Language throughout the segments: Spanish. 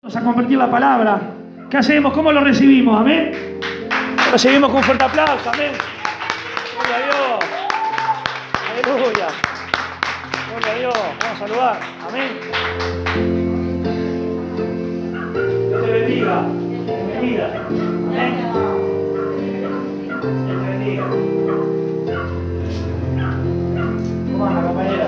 Vamos a compartir la palabra. ¿Qué hacemos? ¿Cómo lo recibimos? Amén. Lo recibimos con un fuerte aplauso. Amén. Gloria a Dios. Aleluya. Gloria a Dios. Vamos a saludar. Amén. Dios te bendiga. Bienvenida. Amén. Dios te bendiga. ¿Cómo anda, compañera?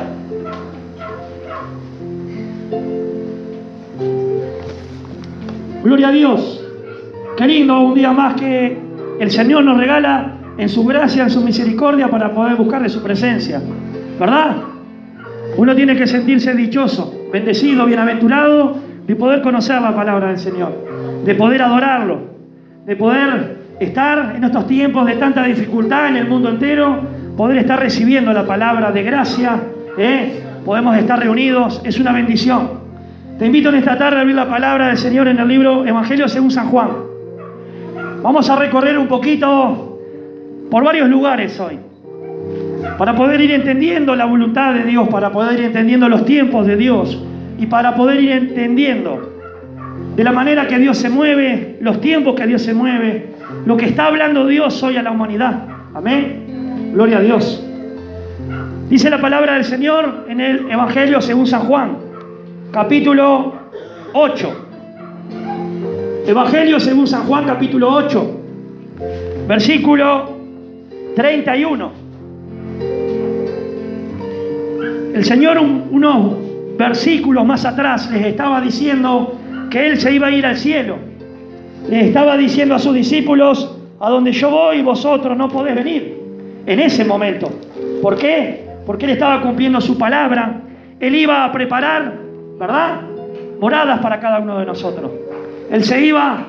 Gloria a Dios. Qué lindo un día más que el Señor nos regala en su gracia, en su misericordia, para poder buscarle su presencia. ¿Verdad? Uno tiene que sentirse dichoso, bendecido, bienaventurado de poder conocer la palabra del Señor, de poder adorarlo, de poder estar en estos tiempos de tanta dificultad en el mundo entero, poder estar recibiendo la palabra de gracia, podemos estar reunidos, es una bendición. Te invito en esta tarde a abrir la palabra del Señor en el libro Evangelio según San Juan. Vamos a recorrer un poquito por varios lugares hoy, para poder ir entendiendo la voluntad de Dios, para poder ir entendiendo los tiempos de Dios y para poder ir entendiendo de la manera que Dios se mueve, los tiempos que Dios se mueve, lo que está hablando Dios hoy a la humanidad. Amén. Gloria a Dios. Dice la palabra del Señor en el Evangelio según San Juan, capítulo 8. Evangelio según San Juan, capítulo 8, versículo 31. El Señor unos versículos más atrás les estaba diciendo que Él se iba a ir al cielo. Les estaba diciendo a sus discípulos: a donde yo voy vosotros no podés venir. En ese momento. ¿Por qué? Porque Él estaba cumpliendo su palabra. Él iba a preparar, ¿verdad?, moradas para cada uno de nosotros. Él se iba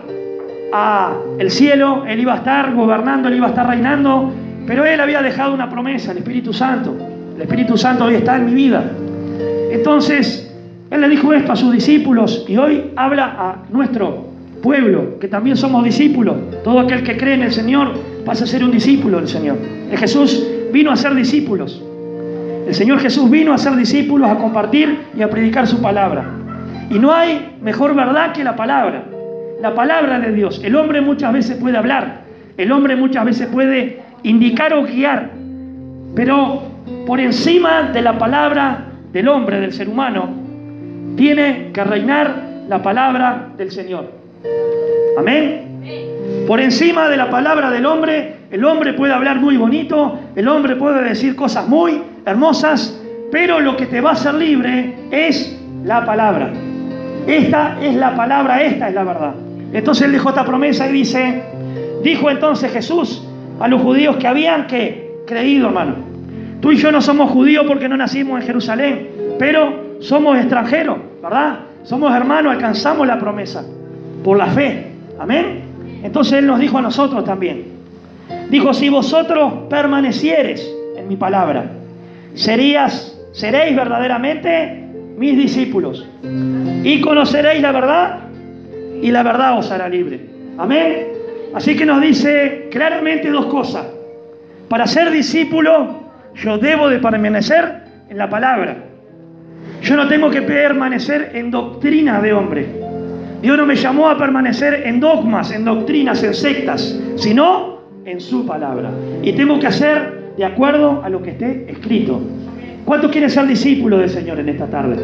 al cielo, Él iba a estar gobernando, Él iba a estar reinando, pero Él había dejado una promesa, el Espíritu Santo. El Espíritu Santo hoy está en mi vida. Entonces, Él le dijo esto a sus discípulos y hoy habla a nuestro pueblo, que también somos discípulos. Todo aquel que cree en el Señor pasa a ser un discípulo del Señor. Jesús vino a ser discípulos. El Señor Jesús vino a ser discípulos, a compartir y a predicar su palabra. Y no hay mejor verdad que la palabra de Dios. El hombre muchas veces puede hablar, el hombre muchas veces puede indicar o guiar, pero por encima de la palabra del hombre, del ser humano, tiene que reinar la palabra del Señor. Amén. Por encima de la palabra del hombre, el hombre puede hablar muy bonito, el hombre puede decir cosas muy hermosas, pero lo que te va a hacer libre es la palabra. Esta es la palabra, esta es la verdad. Entonces Él dejó esta promesa y dijo entonces Jesús a los judíos que habían creído, hermano: tú y yo no somos judíos porque no nacimos en Jerusalén, pero somos extranjeros, ¿verdad? Somos hermanos, alcanzamos la promesa por la fe. Amén. Entonces Él nos dijo a nosotros también. Dijo: si vosotros permaneciereis en mi palabra, seréis verdaderamente mis discípulos, y conoceréis la verdad, y la verdad os hará libre. Amén. Así que nos dice claramente dos cosas. Para ser discípulo, yo debo de permanecer en la palabra. Yo no tengo que permanecer en doctrina de hombre. Dios no me llamó a permanecer en dogmas, en doctrinas, en sectas, sino en su palabra. Y tengo que hacer de acuerdo a lo que esté escrito. ¿Cuántos quieren ser discípulos del Señor en esta tarde?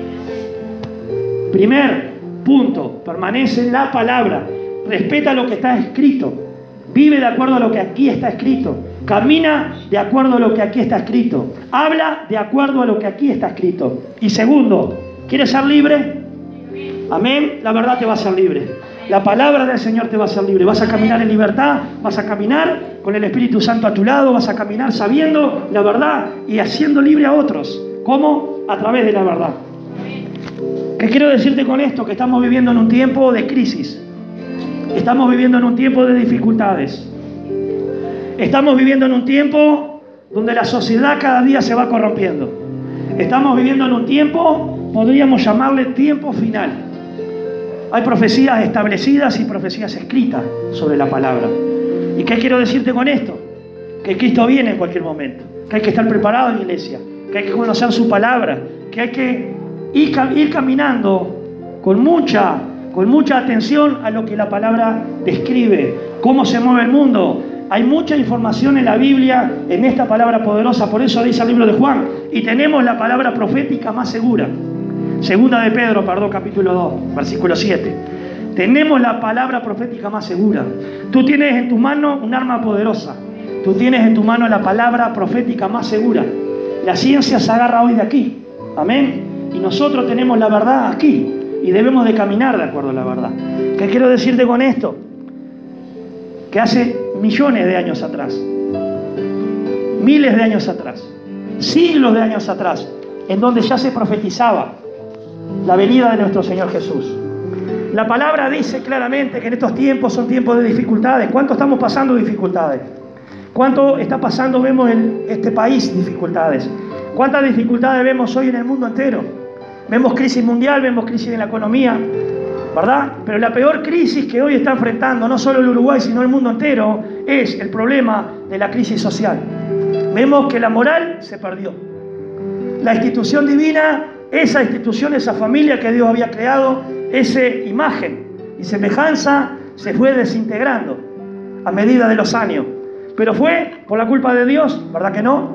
Primer punto: permanece en la palabra. Respeta lo que está escrito. Vive de acuerdo a lo que aquí está escrito. Camina de acuerdo a lo que aquí está escrito. Habla de acuerdo a lo que aquí está escrito. Y segundo, ¿quieres ser libre? Amén. La verdad te va a hacer libre. La palabra del Señor te va a hacer libre. Vas a caminar en libertad, vas a caminar con el Espíritu Santo a tu lado, vas a caminar sabiendo la verdad y haciendo libre a otros. ¿Cómo? A través de la verdad. ¿Qué quiero decirte con esto? Que estamos viviendo en un tiempo de crisis. Estamos viviendo en un tiempo de dificultades. Estamos viviendo en un tiempo donde la sociedad cada día se va corrompiendo. Estamos viviendo en un tiempo, podríamos llamarle tiempo final. Hay profecías establecidas y profecías escritas sobre la palabra. ¿Y qué quiero decirte con esto? Que Cristo viene en cualquier momento, que hay que estar preparado en la iglesia, que hay que conocer su palabra, que hay que ir caminando con mucha con mucha atención a lo que la palabra describe, cómo se mueve el mundo. Hay mucha información en la Biblia, en esta palabra poderosa, por eso dice el libro de Juan, y tenemos la palabra profética más segura. Segunda de Pedro, capítulo 2, versículo 7. Tenemos la palabra profética más segura. Tú tienes en tu mano un arma poderosa. Tú tienes en tu mano la palabra profética más segura. La ciencia se agarra hoy de aquí. Amén. Y nosotros tenemos la verdad aquí. Y debemos de caminar de acuerdo a la verdad. ¿Qué quiero decirte con esto? Que hace millones de años atrás, miles de años atrás, siglos de años atrás, en donde ya se profetizaba la venida de nuestro Señor Jesús. La palabra dice claramente que en estos tiempos son tiempos de dificultades. ¿Cuánto estamos pasando dificultades? ¿Cuánto está pasando, vemos en este país, dificultades? ¿Cuántas dificultades vemos hoy en el mundo entero? Vemos crisis mundial, vemos crisis en la economía, ¿verdad? Pero la peor crisis que hoy está enfrentando, no solo el Uruguay, sino el mundo entero, es el problema de la crisis social. Vemos que la moral se perdió. La institución divina, esa institución, esa familia que Dios había creado, esa imagen y semejanza, se fue desintegrando a medida de los años. Pero fue por la culpa de Dios, ¿verdad que no?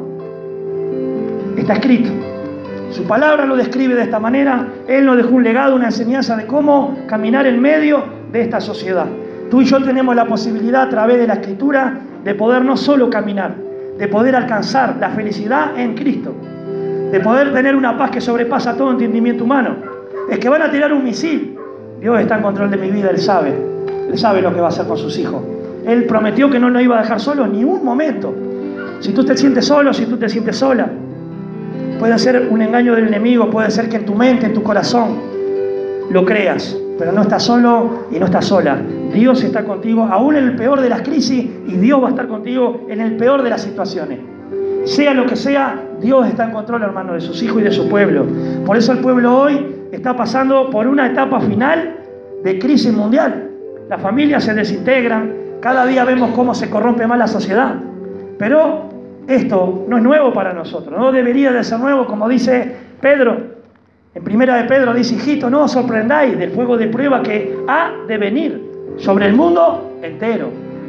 Está escrito. Su palabra lo describe de esta manera. Él nos dejó un legado, una enseñanza de cómo caminar en medio de esta sociedad. Tú y yo tenemos la posibilidad a través de la Escritura de poder no solo caminar, de poder alcanzar la felicidad en Cristo, de poder tener una paz que sobrepasa todo entendimiento humano. Es que van a tirar un misil. Dios está en control de mi vida, Él sabe lo que va a hacer con sus hijos. Él prometió que no nos iba a dejar solos ni un momento. Si tú te sientes solo, si tú te sientes sola, puede ser un engaño del enemigo, puede ser que en tu mente, en tu corazón, lo creas, pero no estás solo y no estás sola. Dios está contigo, aún en el peor de las crisis, y Dios va a estar contigo en el peor de las situaciones. Sea lo que sea, Dios está en control, hermano, de sus hijos y de su pueblo. Por eso el pueblo hoy está pasando por una etapa final de crisis mundial. Las familias se desintegran, cada día vemos cómo se corrompe más la sociedad. Pero esto no es nuevo para nosotros, no debería de ser nuevo, como dice Pedro. En primera de Pedro dice: hijito, no os sorprendáis del fuego de prueba que ha de venir sobre el mundo entero.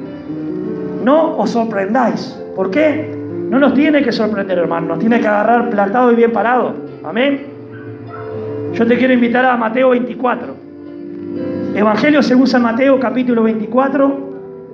No os sorprendáis. ¿Por qué? No nos tiene que sorprender, hermano, nos tiene que agarrar plantado y bien parado. Amén. Yo te quiero invitar a Mateo 24. Evangelio según San Mateo, capítulo 24.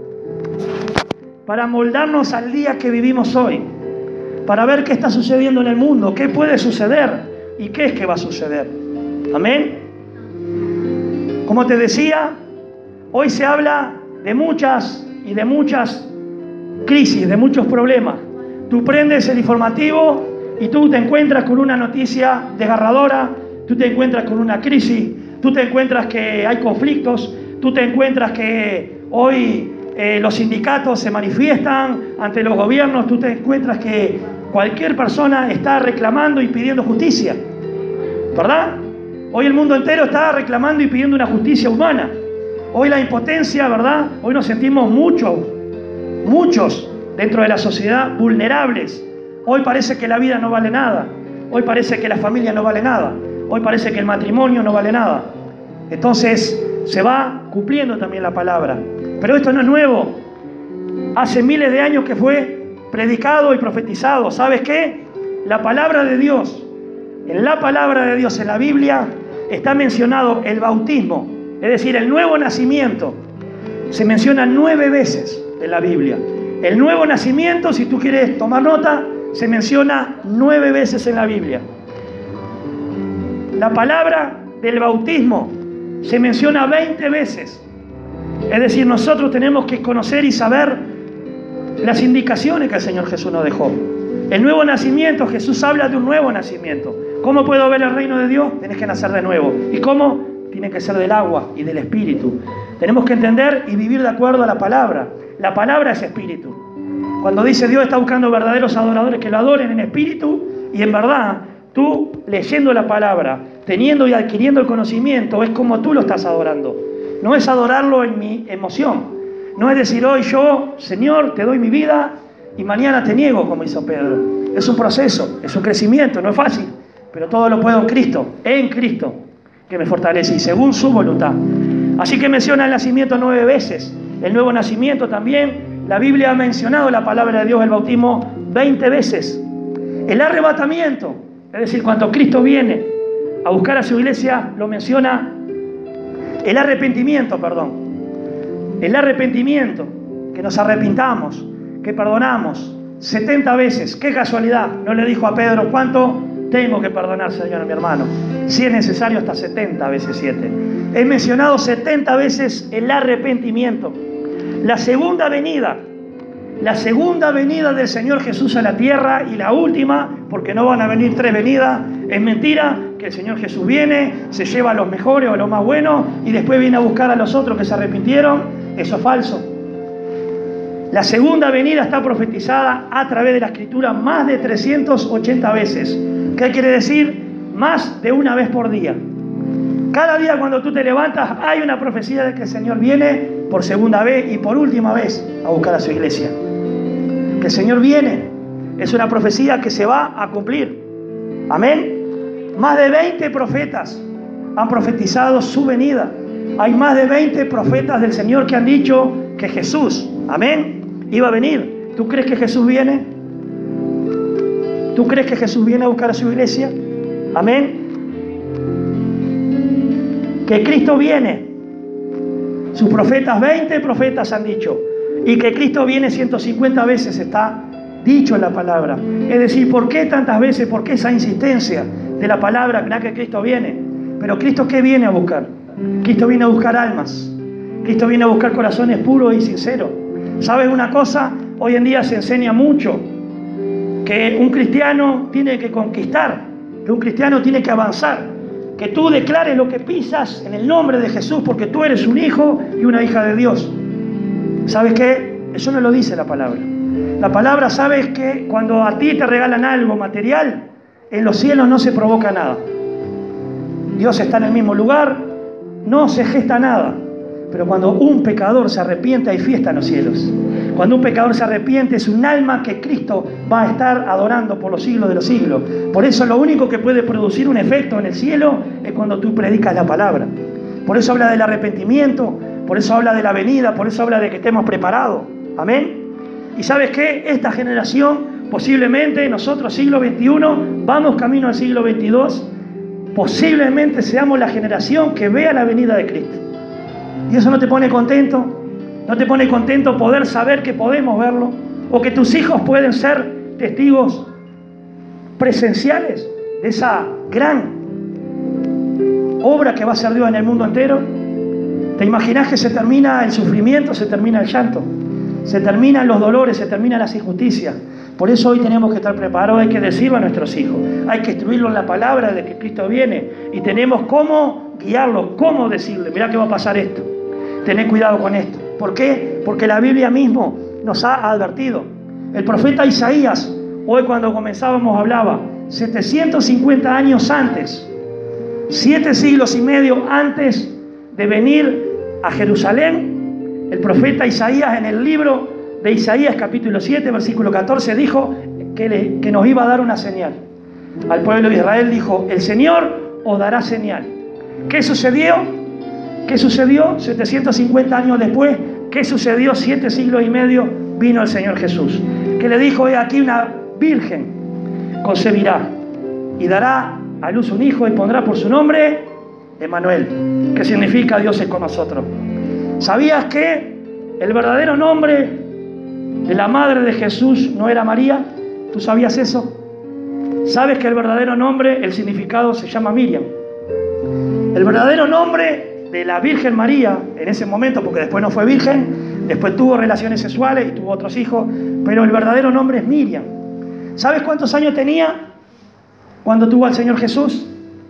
Para moldarnos al día que vivimos hoy, para ver qué está sucediendo en el mundo, qué puede suceder y qué es que va a suceder. Amén. Como te decía, hoy se habla de muchas crisis, de muchos problemas. Tú prendes el informativo y tú te encuentras con una noticia desgarradora, tú te encuentras con una crisis, tú te encuentras que hay conflictos, tú te encuentras que hoy los sindicatos se manifiestan ante los gobiernos, tú te encuentras que cualquier persona está reclamando y pidiendo justicia, ¿verdad? Hoy el mundo entero está reclamando y pidiendo una justicia humana. Hoy la impotencia, ¿verdad? Hoy nos sentimos muchos dentro de la sociedad vulnerables. Hoy parece que la vida no vale nada. Hoy parece que la familia no vale nada. Hoy parece que el matrimonio no vale nada. Entonces se va cumpliendo también la palabra. Pero esto no es nuevo. Hace miles de años que fue predicado y profetizado. ¿Sabes qué? La palabra de Dios, en la palabra de Dios, en la Biblia, está mencionado el bautismo, es decir, el nuevo nacimiento. Se menciona 9 veces en la Biblia. El nuevo nacimiento, si tú quieres tomar nota, se menciona 9 veces en la Biblia. La palabra del bautismo se menciona 20 veces. Es decir, nosotros tenemos que conocer y saber las indicaciones que el Señor Jesús nos dejó. El nuevo nacimiento, Jesús habla de un nuevo nacimiento. ¿Cómo puedo ver el reino de Dios? Tienes que nacer de nuevo. ¿Y cómo? Tiene que ser del agua y del espíritu. Tenemos que entender y vivir de acuerdo a la palabra. La palabra es espíritu. Cuando dice Dios está buscando verdaderos adoradores que lo adoren en espíritu y en verdad, tú leyendo la palabra, teniendo y adquiriendo el conocimiento, es como tú lo estás adorando. No es adorarlo en mi emoción. No es decir hoy yo, Señor, te doy mi vida y mañana te niego, como hizo Pedro. Es un proceso, es un crecimiento, no es fácil, pero todo lo puedo en Cristo, que me fortalece y según su voluntad. Así que menciona el nacimiento 9 veces, el nuevo nacimiento también. La Biblia ha mencionado la palabra de Dios, el bautismo, 20 veces. El arrebatamiento, es decir, cuando Cristo viene a buscar a su iglesia, lo menciona. El arrepentimiento, que nos arrepintamos, que perdonamos 70 veces. Qué casualidad, no le dijo a Pedro cuánto tengo que perdonar, Señor, a mi hermano. Si es necesario, hasta 70 veces 7. He mencionado 70 veces el arrepentimiento. La segunda venida del Señor Jesús a la tierra, y la última, porque no van a venir 3 venidas. Es mentira que el Señor Jesús viene, se lleva a los mejores o a los más buenos y después viene a buscar a los otros que se arrepintieron. Eso es falso. La segunda venida está profetizada a través de la Escritura más de 380 veces. ¿Qué quiere decir? Más de una vez por día. Cada día cuando tú te levantas hay una profecía de que el Señor viene por segunda vez y por última vez a buscar a su iglesia. Que el Señor viene. Es una profecía que se va a cumplir. Amén. Más de 20 profetas han profetizado su venida. Hay más de 20 profetas del Señor que han dicho que Jesús, amén, iba a venir. ¿Tú crees que Jesús viene? ¿Tú crees que Jesús viene a buscar a su iglesia? Amén. Que Cristo viene. Sus profetas, 20 profetas han dicho. Y que Cristo viene 150 veces está dicho en la palabra. Es decir, ¿por qué tantas veces? ¿Por qué esa insistencia de la palabra? Mirá que Cristo viene. Pero ¿Cristo qué viene a buscar? Cristo viene a buscar almas. Cristo viene a buscar corazones puros y sinceros. ¿Sabes una cosa? Hoy en día se enseña mucho que un cristiano tiene que conquistar, que un cristiano tiene que avanzar, que tú declares lo que pisas en el nombre de Jesús porque tú eres un hijo y una hija de Dios. ¿Sabes qué? Eso no lo dice la palabra. La palabra, ¿sabes que cuando a ti te regalan algo material, en los cielos no se provoca nada? Dios está en el mismo lugar, no se gesta nada. Pero cuando un pecador se arrepiente, hay fiesta en los cielos. Cuando un pecador se arrepiente, es un alma que Cristo va a estar adorando por los siglos de los siglos. Por eso lo único que puede producir un efecto en el cielo es cuando tú predicas la palabra. Por eso habla del arrepentimiento, por eso habla de la venida, por eso habla de que estemos preparados. Amén. ¿Y sabes qué? Esta generación, posiblemente nosotros, siglo XXI, vamos camino al siglo XXII, posiblemente seamos la generación que vea la venida de Cristo. ¿Y eso no te pone contento? ¿No te pone contento poder saber que podemos verlo? ¿O que tus hijos pueden ser testigos presenciales de esa gran obra que va a hacer Dios en el mundo entero? ¿Te imaginas que se termina el sufrimiento, se termina el llanto? Se terminan los dolores, se terminan las injusticias. Por eso hoy tenemos que estar preparados, hay que decirlo a nuestros hijos, hay que instruirlos en la palabra de que Cristo viene y tenemos cómo guiarlos, cómo decirle, mirá que va a pasar esto, tened cuidado con esto. ¿Por qué? Porque la Biblia mismo nos ha advertido. El profeta Isaías, hoy cuando comenzábamos hablaba, 750 años antes, 7 siglos y medio antes de venir a Jerusalén, el profeta Isaías en el libro de Isaías capítulo 7, versículo 14, dijo que nos iba a dar una señal. Al pueblo de Israel dijo, el Señor os dará señal. ¿Qué sucedió? ¿Qué sucedió 750 años después? ¿Qué sucedió 7 siglos y medio? Vino el Señor Jesús, que le dijo, he aquí una virgen concebirá y dará a luz un hijo y pondrá por su nombre Emmanuel, que significa Dios es con nosotros. ¿Sabías que el verdadero nombre de la madre de Jesús no era María? ¿Tú sabías eso? ¿Sabes que el verdadero nombre, el significado se llama Miriam? El verdadero nombre de la Virgen María, en ese momento, porque después no fue virgen, después tuvo relaciones sexuales y tuvo otros hijos, pero el verdadero nombre es Miriam. ¿Sabes cuántos años tenía cuando tuvo al Señor Jesús?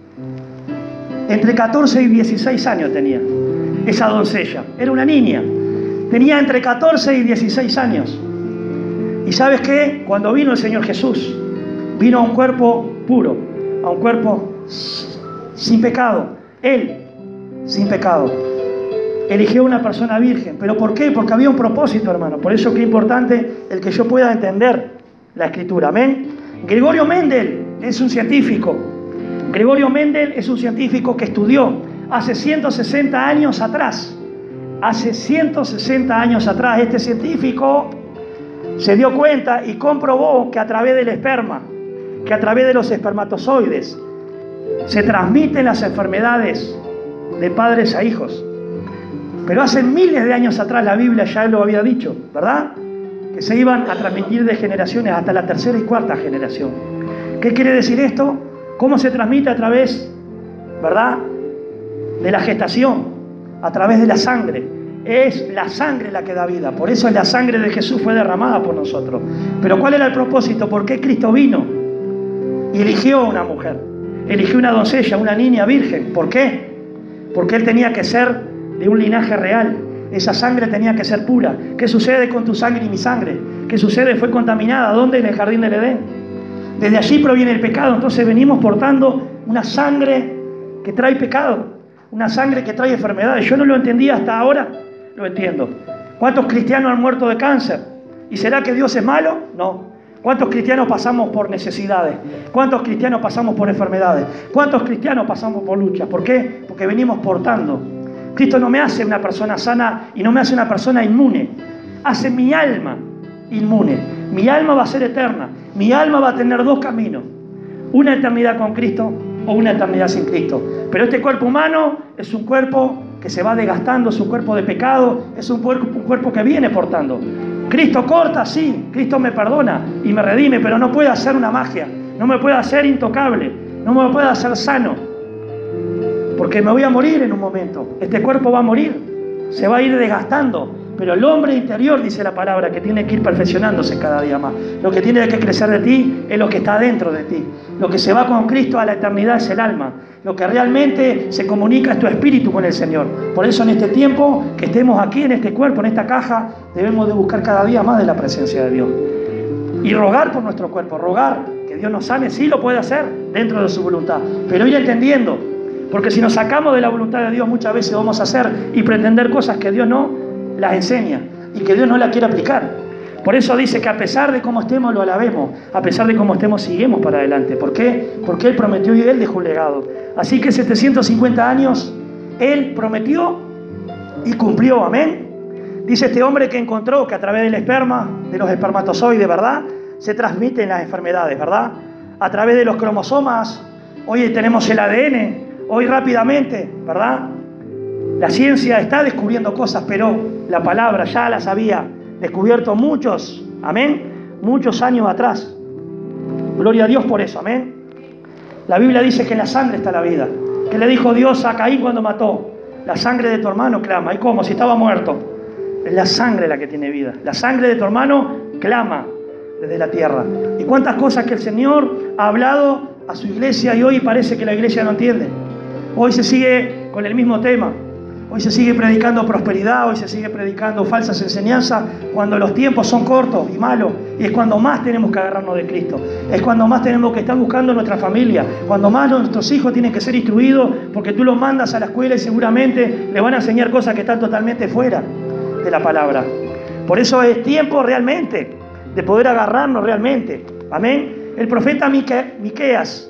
Entre 14 y 16 años tenía esa doncella. Era una niña. Tenía entre 14 y 16 años. ¿Y sabes qué? Cuando vino el Señor Jesús, vino a un cuerpo puro, a un cuerpo sin pecado. Él, sin pecado. Eligió una persona virgen. ¿Pero por qué? Porque había un propósito, hermano. Por eso que es importante el que yo pueda entender la Escritura. Amén. Gregorio Mendel es un científico. Gregorio Mendel es un científico que estudió hace 160 años atrás. Hace 160 años atrás, este científico se dio cuenta y comprobó que a través del esperma, que a través de los espermatozoides, se transmiten las enfermedades de padres a hijos. Pero hace miles de años atrás la Biblia ya lo había dicho, ¿verdad? Que se iban a transmitir de generaciones hasta la tercera y cuarta generación. ¿Qué quiere decir esto? ¿Cómo se transmite? A través, ¿verdad?, de la gestación, a través de la sangre. Es la sangre la que da vida. Por eso la sangre de Jesús fue derramada por nosotros. Pero ¿cuál era el propósito? ¿Por qué Cristo vino y eligió a una mujer? Eligió una doncella, una niña virgen. ¿Por qué? Porque Él tenía que ser de un linaje real. Esa sangre tenía que ser pura. ¿Qué sucede con tu sangre y mi sangre? ¿Qué sucede? Fue contaminada. ¿Dónde? En el jardín del Edén. Desde allí proviene el pecado. Entonces venimos portando una sangre que trae pecado, una sangre que trae enfermedades. Yo no lo entendía hasta ahora, lo entiendo. ¿Cuántos cristianos han muerto de cáncer? ¿Y será que Dios es malo? No. ¿Cuántos cristianos pasamos por necesidades? ¿Cuántos cristianos pasamos por enfermedades? ¿Cuántos cristianos pasamos por luchas? ¿Por qué? Porque venimos portando. Cristo no me hace una persona sana y no me hace una persona inmune. Hace mi alma inmune. Mi alma va a ser eterna. Mi alma va a tener dos caminos. Una eternidad con Cristo o una eternidad sin Cristo. Pero este cuerpo humano es un cuerpo que se va desgastando, es un cuerpo de pecado, es un cuerpo que viene portando. Cristo corta, sí, Cristo me perdona y me redime, pero no puede hacer una magia, no me puede hacer intocable, no me puede hacer sano, porque me voy a morir en un momento. Este cuerpo va a morir, se va a ir desgastando, pero el hombre interior, dice la palabra, que tiene que ir perfeccionándose cada día más. Lo que tiene que crecer de ti es lo que está dentro de ti. Lo que se va con Cristo a la eternidad es el alma. Lo que realmente se comunica es tu espíritu con el Señor. Por eso en este tiempo que estemos aquí, en este cuerpo, en esta caja, debemos de buscar cada día más de la presencia de Dios. Y rogar por nuestro cuerpo, rogar que Dios nos sane. Sí lo puede hacer dentro de su voluntad, pero ir entendiendo. Porque si nos sacamos de la voluntad de Dios, muchas veces vamos a hacer y pretender cosas que Dios no las enseña y que Dios no las quiere aplicar. Por eso dice que a pesar de cómo estemos, lo alabemos. A pesar de cómo estemos, seguimos para adelante. ¿Por qué? Porque Él prometió y Él dejó un legado. Así que 750 años Él prometió y cumplió. Amén. Dice este hombre que encontró que a través del esperma, de los espermatozoides, ¿verdad?, se transmiten las enfermedades, ¿verdad? A través de los cromosomas. Hoy tenemos el ADN. Hoy rápidamente, ¿verdad?, la ciencia está descubriendo cosas, pero la palabra ya las había descubierto muchos, amén, muchos años atrás. Gloria a Dios por eso, amén. La Biblia dice que en la sangre está la vida. ¿Qué le dijo Dios a Caín cuando mató? La sangre de tu hermano clama. ¿Y cómo? Si estaba muerto. Es la sangre la que tiene vida. La sangre de tu hermano clama desde la tierra. ¿Y cuántas cosas que el Señor ha hablado a su iglesia y hoy parece que la iglesia no entiende? Hoy se sigue con el mismo tema. Hoy se sigue predicando prosperidad, hoy se sigue predicando falsas enseñanzas, cuando los tiempos son cortos y malos, y es cuando más tenemos que agarrarnos de Cristo, es cuando más tenemos que estar buscando nuestra familia, cuando más nuestros hijos tienen que ser instruidos, porque tú los mandas a la escuela y seguramente le van a enseñar cosas que están totalmente fuera de la palabra. Por eso es tiempo realmente de poder agarrarnos realmente. Amén. El profeta Miqueas,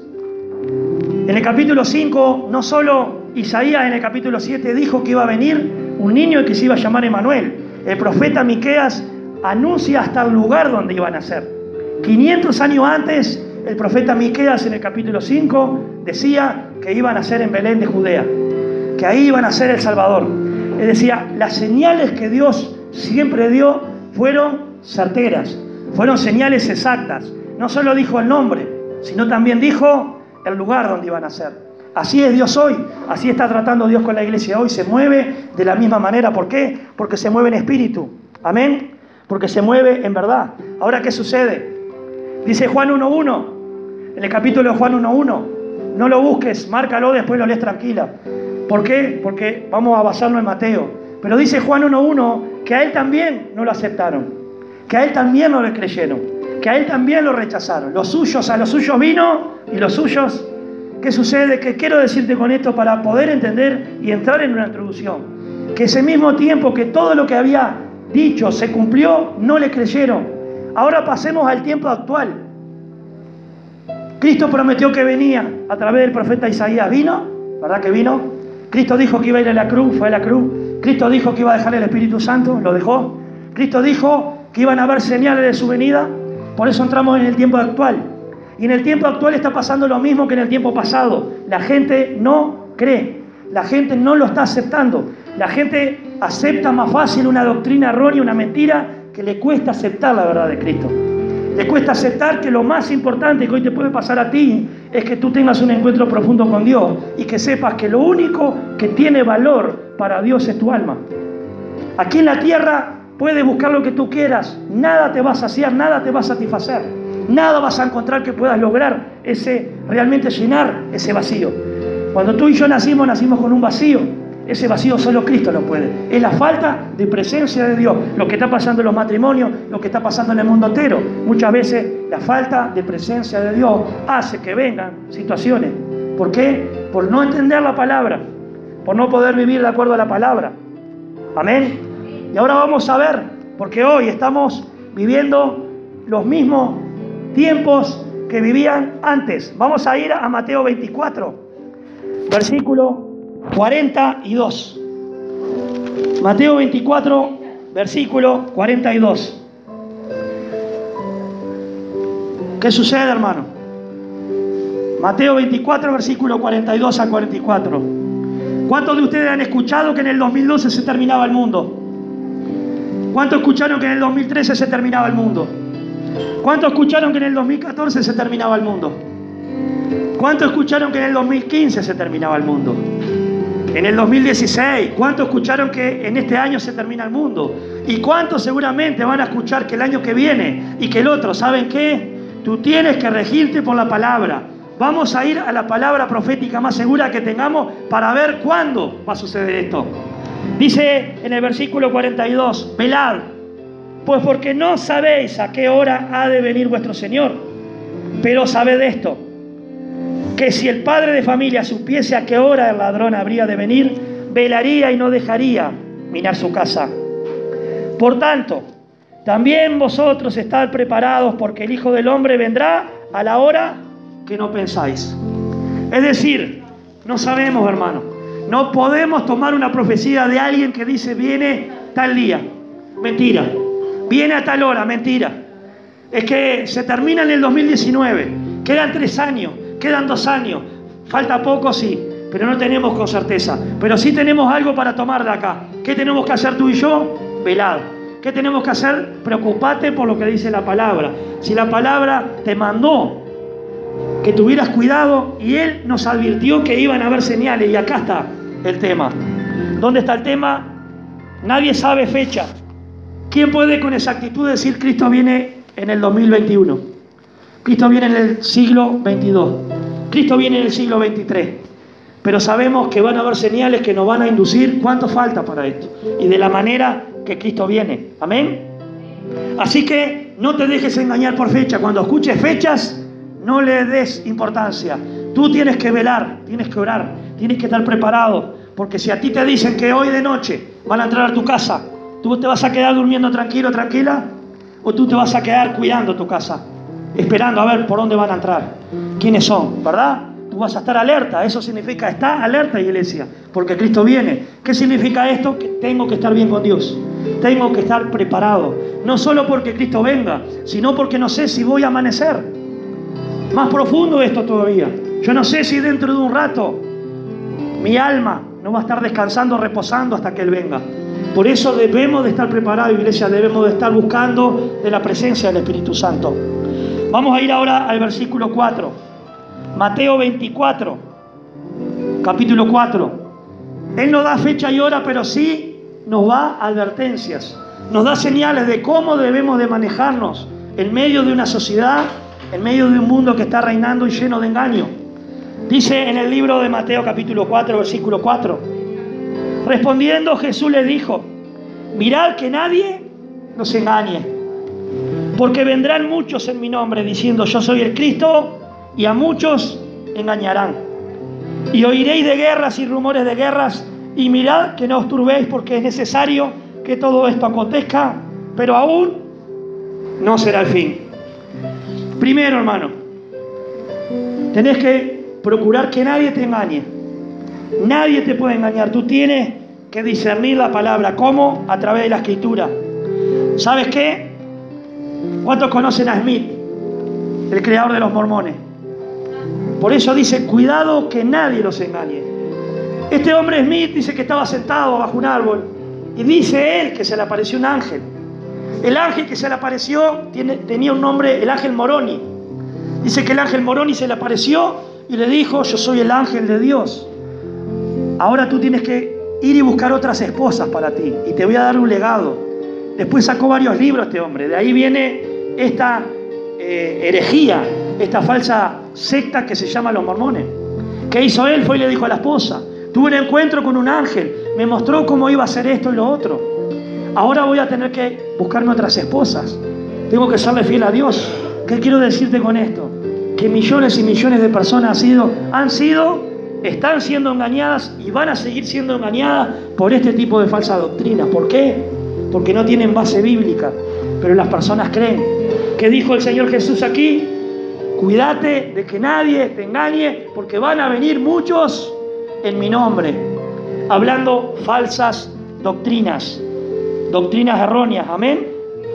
en el capítulo 5, no solo Isaías en el capítulo 7 dijo que iba a venir un niño y que se iba a llamar Emanuel. El profeta Miqueas anuncia hasta el lugar donde iban a nacer. 500 años antes, el profeta Miqueas en el capítulo 5 decía que iban a nacer en Belén de Judea, que ahí iban a nacer el Salvador. Él decía, las señales que Dios siempre dio fueron certeras, fueron señales exactas. No solo dijo el nombre, sino también dijo el lugar donde iban a nacer. Así es Dios hoy, así está tratando Dios con la iglesia hoy, se mueve de la misma manera. ¿Por qué? Porque se mueve en espíritu, amén, porque se mueve en verdad. Ahora, ¿qué sucede? Dice Juan 1.1, en el capítulo de Juan 1.1, no lo busques, márcalo, después lo lees tranquila. ¿Por qué? Porque vamos a basarlo en Mateo. Pero dice Juan 1.1 que a él también no lo aceptaron, que a él también no le creyeron, que a él también lo rechazaron. A los suyos vino y los suyos... ¿Qué sucede? Que quiero decirte con esto para poder entender y entrar en una introducción. Que ese mismo tiempo que todo lo que había dicho se cumplió, no le creyeron. Ahora pasemos al tiempo actual. Cristo prometió que venía a través del profeta Isaías. ¿Vino? ¿Verdad que vino? Cristo dijo que iba a ir a la cruz, fue a la cruz. Cristo dijo que iba a dejar el Espíritu Santo, lo dejó. Cristo dijo que iban a haber señales de su venida. Por eso entramos en el tiempo actual. Y en el tiempo actual está pasando lo mismo que en el tiempo pasado. La gente no cree. La gente no lo está aceptando. La gente acepta más fácil una doctrina errónea, una mentira, que le cuesta aceptar la verdad de Cristo. Le cuesta aceptar que lo más importante que hoy te puede pasar a ti es que tú tengas un encuentro profundo con Dios y que sepas que lo único que tiene valor para Dios es tu alma. Aquí en la tierra puedes buscar lo que tú quieras, nada te va a saciar, nada te va a satisfacer, nada vas a encontrar que puedas lograr realmente llenar ese vacío. Cuando tú y yo nacimos con un vacío. Ese vacío solo Cristo lo puede. Es la falta de presencia de Dios. Lo que está pasando en los matrimonios, lo que está pasando en el mundo entero. Muchas veces la falta de presencia de Dios hace que vengan situaciones. ¿Por qué? Por no entender la palabra. Por no poder vivir de acuerdo a la palabra. Amén. Y ahora vamos a ver, porque hoy estamos viviendo los mismos tiempos que vivían antes. Vamos a ir a Mateo 24, versículo 42. Mateo 24, versículo 42. ¿Qué sucede, hermano? Mateo 24, versículo 42 a 44. ¿Cuántos de ustedes han escuchado que en el 2012 se terminaba el mundo? ¿Cuántos escucharon que en el 2013 se terminaba el mundo? ¿Cuántos escucharon que en el 2014 se terminaba el mundo? ¿Cuántos escucharon que en el 2015 se terminaba el mundo? En el 2016, ¿cuántos escucharon que en este año se termina el mundo? ¿Y cuántos seguramente van a escuchar que el año que viene y que el otro? ¿Saben qué? Tú tienes que regirte por la palabra. Vamos a ir a la palabra profética más segura que tengamos para ver cuándo va a suceder esto. Dice en el versículo 42, velad, pues porque no sabéis a qué hora ha de venir vuestro Señor. Pero sabed esto, que si el padre de familia supiese a qué hora el ladrón habría de venir, velaría y no dejaría minar su casa. Por tanto, también vosotros estad preparados, porque el Hijo del Hombre vendrá a la hora que no pensáis. Es decir, no sabemos, hermano. No podemos tomar una profecía de alguien que dice viene tal día. Mentira. Viene a tal hora. Mentira. Es que se termina en el 2019. Quedan 3 años. Quedan 2 años, falta poco, sí, pero no tenemos con certeza. Pero sí tenemos algo para tomar de acá. ¿Qué tenemos que hacer tú y yo? Velad. ¿Qué tenemos que hacer? Preocupate por lo que dice la palabra. Si la palabra te mandó que tuvieras cuidado y Él nos advirtió que iban a haber señales, y acá está el tema. ¿Dónde está el tema? Nadie sabe fecha. ¿Quién puede con exactitud decir Cristo viene en el 2021? Cristo viene en el siglo 22. Cristo viene en el siglo 23. Pero sabemos que van a haber señales que nos van a inducir cuánto falta para esto. Y de la manera que Cristo viene. Amén. Así que no te dejes engañar por fecha. Cuando escuches fechas, no le des importancia. Tú tienes que velar, tienes que orar, tienes que estar preparado. Porque si a ti te dicen que hoy de noche van a entrar a tu casa, ¿tú te vas a quedar durmiendo tranquilo, tranquila? ¿O tú te vas a quedar cuidando tu casa? Esperando a ver por dónde van a entrar, quiénes son, ¿verdad? Tú vas a estar alerta. Eso significa estar alerta, iglesia, porque Cristo viene. ¿Qué significa esto? Que tengo que estar bien con Dios, tengo que estar preparado, no solo porque Cristo venga, sino porque no sé si voy a amanecer. Más profundo esto todavía. Yo no sé si dentro de un rato mi alma no va a estar descansando, reposando hasta que Él venga. Por eso debemos de estar preparados, iglesia, debemos de estar buscando de la presencia del Espíritu Santo. Vamos a ir ahora al versículo 4. Mateo 24, capítulo 4. Él no da fecha y hora, pero sí nos da advertencias. Nos da señales de cómo debemos de manejarnos en medio de una sociedad, en medio de un mundo que está reinando y lleno de engaño. Dice en el libro de Mateo capítulo 4, versículo 4. Respondiendo Jesús le dijo, mirad que nadie nos engañe. Porque vendrán muchos en mi nombre diciendo yo soy el Cristo, y a muchos engañarán. Y oiréis de guerras y rumores de guerras, y mirad que no os turbéis, porque es necesario que todo esto acontezca, pero aún no será el fin. Primero, hermano, Tenés que procurar que nadie te engañe. Nadie te puede engañar. Tú tienes que discernir la palabra. ¿Cómo? A través de la Escritura. ¿Sabes qué? ¿Cuántos conocen a Smith, el creador de los mormones? Por eso dice, cuidado que nadie los engañe. Este hombre Smith dice que estaba sentado bajo un árbol y dice él que se le apareció un ángel. El ángel que se le apareció tenía un nombre, el ángel Moroni. Dice que el ángel Moroni se le apareció y le dijo, yo soy el ángel de Dios. Ahora tú tienes que ir y buscar otras esposas para ti y te voy a dar un legado. Después sacó varios libros este hombre. De ahí viene esta herejía, esta falsa secta que se llama los mormones. ¿Qué hizo él? Fue y le dijo a la esposa, tuve un encuentro con un ángel, me mostró cómo iba a hacer esto y lo otro. Ahora voy a tener que buscarme otras esposas. Tengo que serle fiel a Dios. ¿Qué quiero decirte con esto? Que millones y millones de personas están siendo engañadas y van a seguir siendo engañadas por este tipo de falsas doctrinas. ¿Por qué? Porque no tienen base bíblica, pero las personas creen. ¿Qué dijo el Señor Jesús aquí? Cuídate de que nadie te engañe, porque van a venir muchos en mi nombre, hablando falsas doctrinas erróneas. Amén.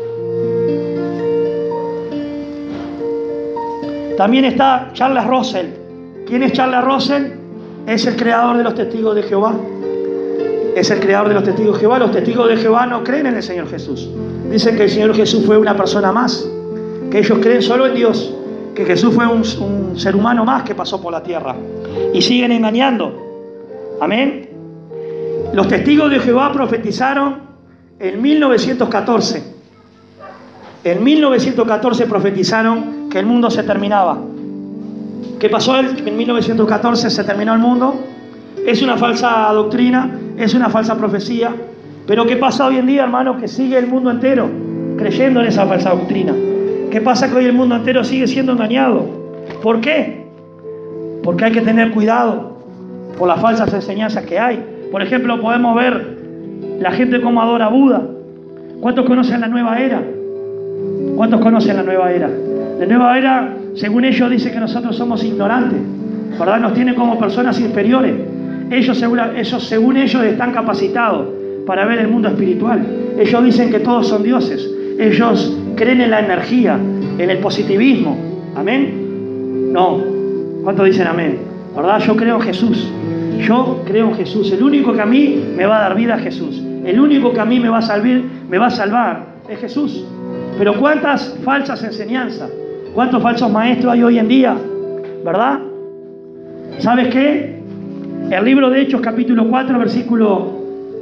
También está Charles Russell. ¿Quién es Charles Russell? Es el creador de los testigos de Jehová. Es el creador de los testigos de Jehová. Los testigos de Jehová no creen en el Señor Jesús. Dicen que el Señor Jesús fue una persona más, que ellos creen solo en Dios, que Jesús fue un ser humano más que pasó por la tierra. Y siguen engañando. Amén. Los testigos de Jehová profetizaron en 1914. En 1914 profetizaron que el mundo se terminaba. ¿Qué pasó? En 1914 se terminó el mundo. Es una falsa doctrina, es una falsa profecía. Pero ¿qué pasa hoy en día, hermano? Que sigue el mundo entero creyendo en esa falsa doctrina. ¿Qué pasa? Que hoy el mundo entero sigue siendo engañado. ¿Por qué? Porque hay que tener cuidado por las falsas enseñanzas que hay. Por ejemplo, podemos ver la gente cómo adora a Buda. ¿Cuántos conocen la nueva era? ¿Cuántos conocen la nueva era? La nueva era, según ellos, dice que nosotros somos ignorantes, ¿verdad? Nos tienen como personas inferiores. Ellos, según ellos, están capacitados para ver el mundo espiritual. Ellos dicen que todos son dioses. Ellos creen en la energía, en el positivismo. ¿Amén? No. ¿Cuántos dicen amén? ¿Verdad? Yo creo en Jesús. Yo creo en Jesús. El único que a mí me va a dar vida es Jesús. El único que a mí me va a salvar es Jesús. Pero ¿cuántas falsas enseñanzas? ¿Cuántos falsos maestros hay hoy en día? ¿Verdad? ¿Sabes qué? El libro de Hechos, capítulo 4, versículo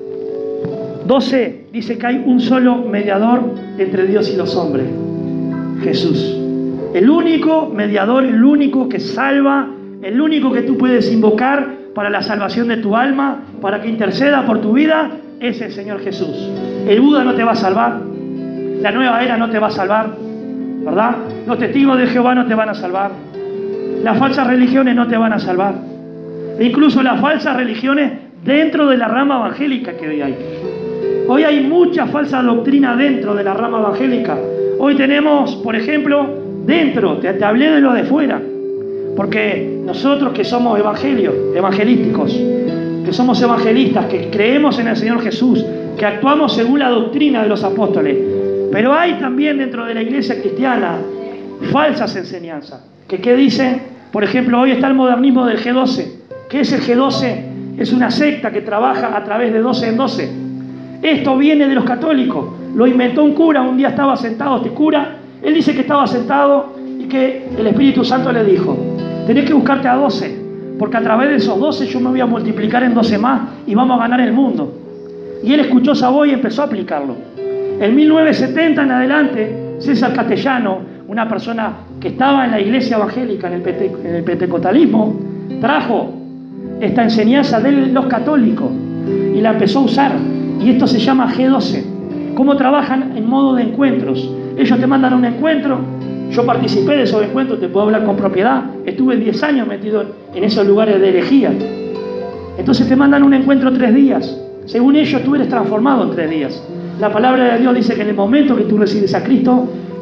12, dice que hay un solo mediador entre Dios y los hombres. Jesús. El único mediador, el único que salva, el único que tú puedes invocar para la salvación de tu alma, para que interceda por tu vida, es el Señor Jesús. El Buda no te va a salvar. La nueva era no te va a salvar, ¿verdad? Los testigos de Jehová no te van a salvar. Las falsas religiones no te van a salvar. E incluso las falsas religiones dentro de la rama evangélica que hoy hay. Hoy hay mucha falsa doctrina dentro de la rama evangélica. Hoy tenemos, por ejemplo, dentro, te hablé de lo de fuera, porque nosotros que somos evangelísticos, que somos evangelistas, que creemos en el Señor Jesús, que actuamos según la doctrina de los apóstoles, pero hay también dentro de la iglesia cristiana falsas enseñanzas. ¿Qué dicen? Por ejemplo, hoy está el modernismo del G12. ¿Qué es el G12? Es una secta que trabaja a través de 12 en 12. Esto viene de los católicos. Lo inventó un cura. Un día estaba sentado este cura. Él dice que estaba sentado y que el Espíritu Santo le dijo: tenés que buscarte a 12, porque a través de esos 12 yo me voy a multiplicar en 12 más y vamos a ganar el mundo. Y él escuchó esa voz y empezó a aplicarlo. En 1970 en adelante, César Castellano, una persona que estaba en la iglesia evangélica, en el pentecostalismo, trajo esta enseñanza de los católicos y la empezó a usar. Y esto se llama G12. ¿Cómo trabajan? En modo de encuentros. Ellos te mandan a un encuentro. Yo participé de esos encuentros, te puedo hablar con propiedad. Estuve 10 años metido en esos lugares de herejía. Entonces te mandan un encuentro 3 días. Según ellos, tú eres transformado en 3 días. La palabra de Dios dice que en el momento que tú recibes a Cristo,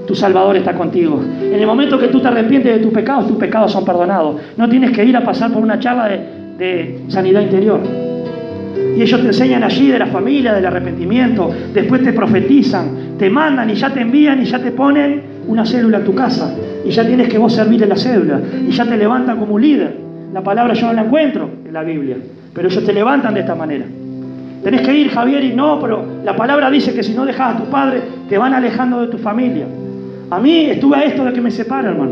tu Salvador está contigo. En el momento que tú te arrepientes de tus pecados son perdonados. No tienes que ir a pasar por una charla de sanidad interior. Y ellos te enseñan allí de la familia, del arrepentimiento. Después te profetizan, te mandan y ya te envían y ya te ponen una célula en tu casa. Y ya tienes que vos servirle la célula. Y ya te levantan como un líder. La palabra yo no la encuentro en la Biblia. Pero ellos te levantan de esta manera. Tenés que ir, Javier, y no, pero la palabra dice que si no dejas a tus padres, te van alejando de tu familia. A mí estuve a esto de que me separa, hermano.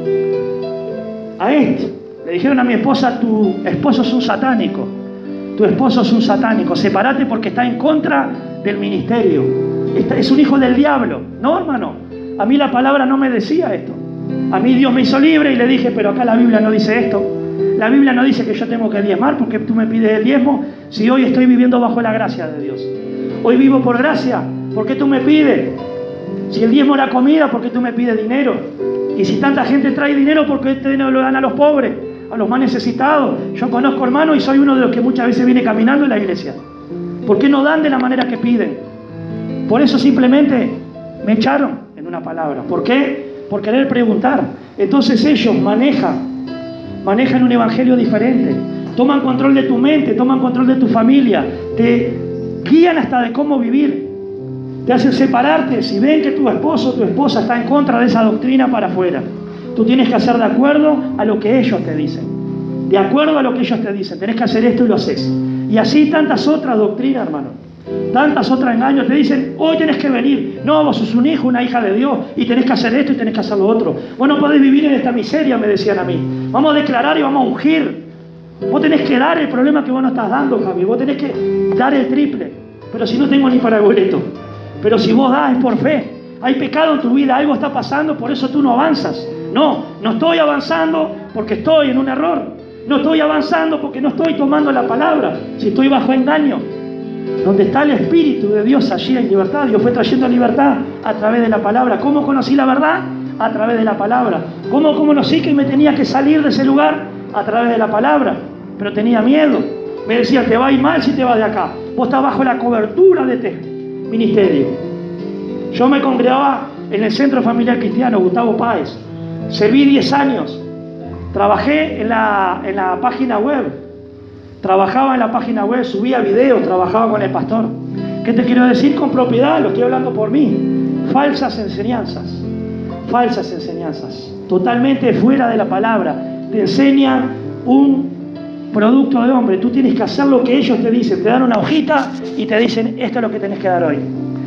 A esto. Le dijeron a mi esposa, tu esposo es un satánico. Tu esposo es un satánico. Sepárate porque está en contra del ministerio. Es un hijo del diablo. No, hermano. A mí la palabra no me decía esto. A mí Dios me hizo libre y le dije, pero acá la Biblia no dice esto. La Biblia no dice que yo tengo que diezmar porque tú me pides el diezmo si hoy estoy viviendo bajo la gracia de Dios. Hoy vivo por gracia. ¿Por qué tú me pides? Si el diezmo es la comida, ¿por qué tú me pides dinero? Y si tanta gente trae dinero, ¿por qué este dinero lo dan a los pobres, a los más necesitados? Yo conozco hermanos y soy uno de los que muchas veces viene caminando en la iglesia. ¿Por qué no dan de la manera que piden? Por eso simplemente me echaron en una palabra. ¿Por qué? Por querer preguntar. Entonces ellos manejan un evangelio diferente. Toman control de tu mente, toman control de tu familia. Te guían hasta de cómo vivir. Te hacen separarte. Si ven que tu esposo o tu esposa está en contra de esa doctrina, para afuera. Tú tienes que hacer de acuerdo a lo que ellos te dicen. De acuerdo a lo que ellos te dicen. Tenés que hacer esto y lo haces. Y así tantas otras doctrinas, hermano. Tantas otras engaños. Te dicen, hoy tenés que venir. No, vos sos un hijo, una hija de Dios. Y tenés que hacer esto y tenés que hacer lo otro. Vos no podés vivir en esta miseria, me decían a mí. Vamos a declarar y vamos a ungir. Vos tenés que dar el problema que vos no estás dando, Javi. Vos tenés que dar el triple. Pero si no tengo ni para el boleto. Pero si vos das es por fe. Hay pecado en tu vida, algo está pasando, por eso tú no avanzas. No estoy avanzando porque estoy en un error. No estoy avanzando porque no estoy tomando la palabra. Si estoy bajo engaño. Donde está el Espíritu de Dios, allí hay libertad. Dios fue trayendo libertad a través de la palabra. ¿Cómo conocí la verdad? A través de la palabra. ¿Cómo conocí que me tenía que salir de ese lugar? A través de la palabra. Pero tenía miedo. Me decía, te va a ir mal si te vas de acá. Vos estás bajo la cobertura de este ministerio. Yo me congregaba en el Centro Familiar Cristiano Gustavo Páez. Serví 10 años. Trabajé en la página web. Trabajaba en la página web, subía videos, trabajaba con el pastor. ¿Qué te quiero decir con propiedad? Lo estoy hablando por mí. Falsas enseñanzas. Falsas enseñanzas. Totalmente fuera de la palabra. Te enseñan un producto de hombre. Tú tienes que hacer lo que ellos te dicen. Te dan una hojita y te dicen, esto es lo que tenés que dar hoy.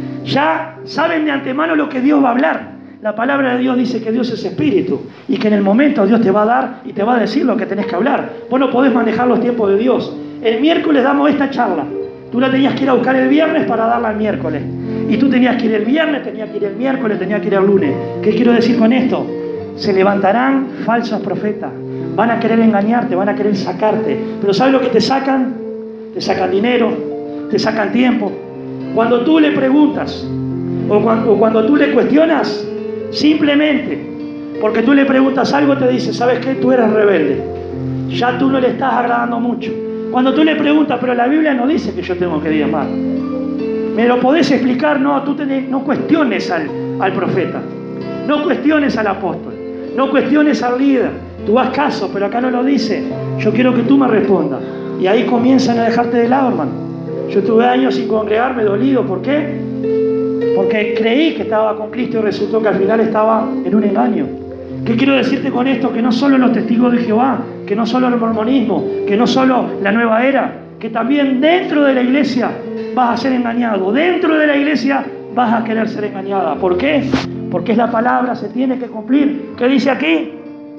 Ya saben de antemano lo que Dios va a hablar. La palabra de Dios dice que Dios es espíritu y que en el momento Dios te va a dar y te va a decir lo que tenés que hablar. Vos no podés manejar los tiempos de Dios. El miércoles damos esta charla. Tú la tenías que ir a buscar el viernes para darla el miércoles. Y tú tenías que ir el viernes, tenías que ir el miércoles, tenías que ir el lunes. ¿Qué quiero decir con esto? Se levantarán falsos profetas. Van a querer engañarte, van a querer sacarte. Pero ¿sabes lo que te sacan? Te sacan dinero, te sacan tiempo. Cuando tú le preguntas o cuando tú le cuestionas, simplemente porque tú le preguntas algo te dice, ¿sabes qué? Tú eres rebelde. Ya tú no le estás agradando mucho. Cuando tú le preguntas, pero la Biblia no dice que yo tengo que diezmar. ¿Me lo podés explicar? No, no cuestiones al profeta. No cuestiones al apóstol. No cuestiones al líder. Tú haz caso, pero acá no lo dice. Yo quiero que tú me respondas. Y ahí comienzan a dejarte de lado, hermano. Yo estuve años sin congregarme, dolido. ¿Por qué? Porque creí que estaba con Cristo y resultó que al final estaba en un engaño. ¿Qué quiero decirte con esto? Que no solo los testigos de Jehová, que no solo el mormonismo, que no solo la nueva era, que también dentro de la iglesia vas a ser engañado. Dentro de la iglesia vas a querer ser engañada. ¿Por qué? Porque es la palabra, se tiene que cumplir. ¿Qué dice aquí?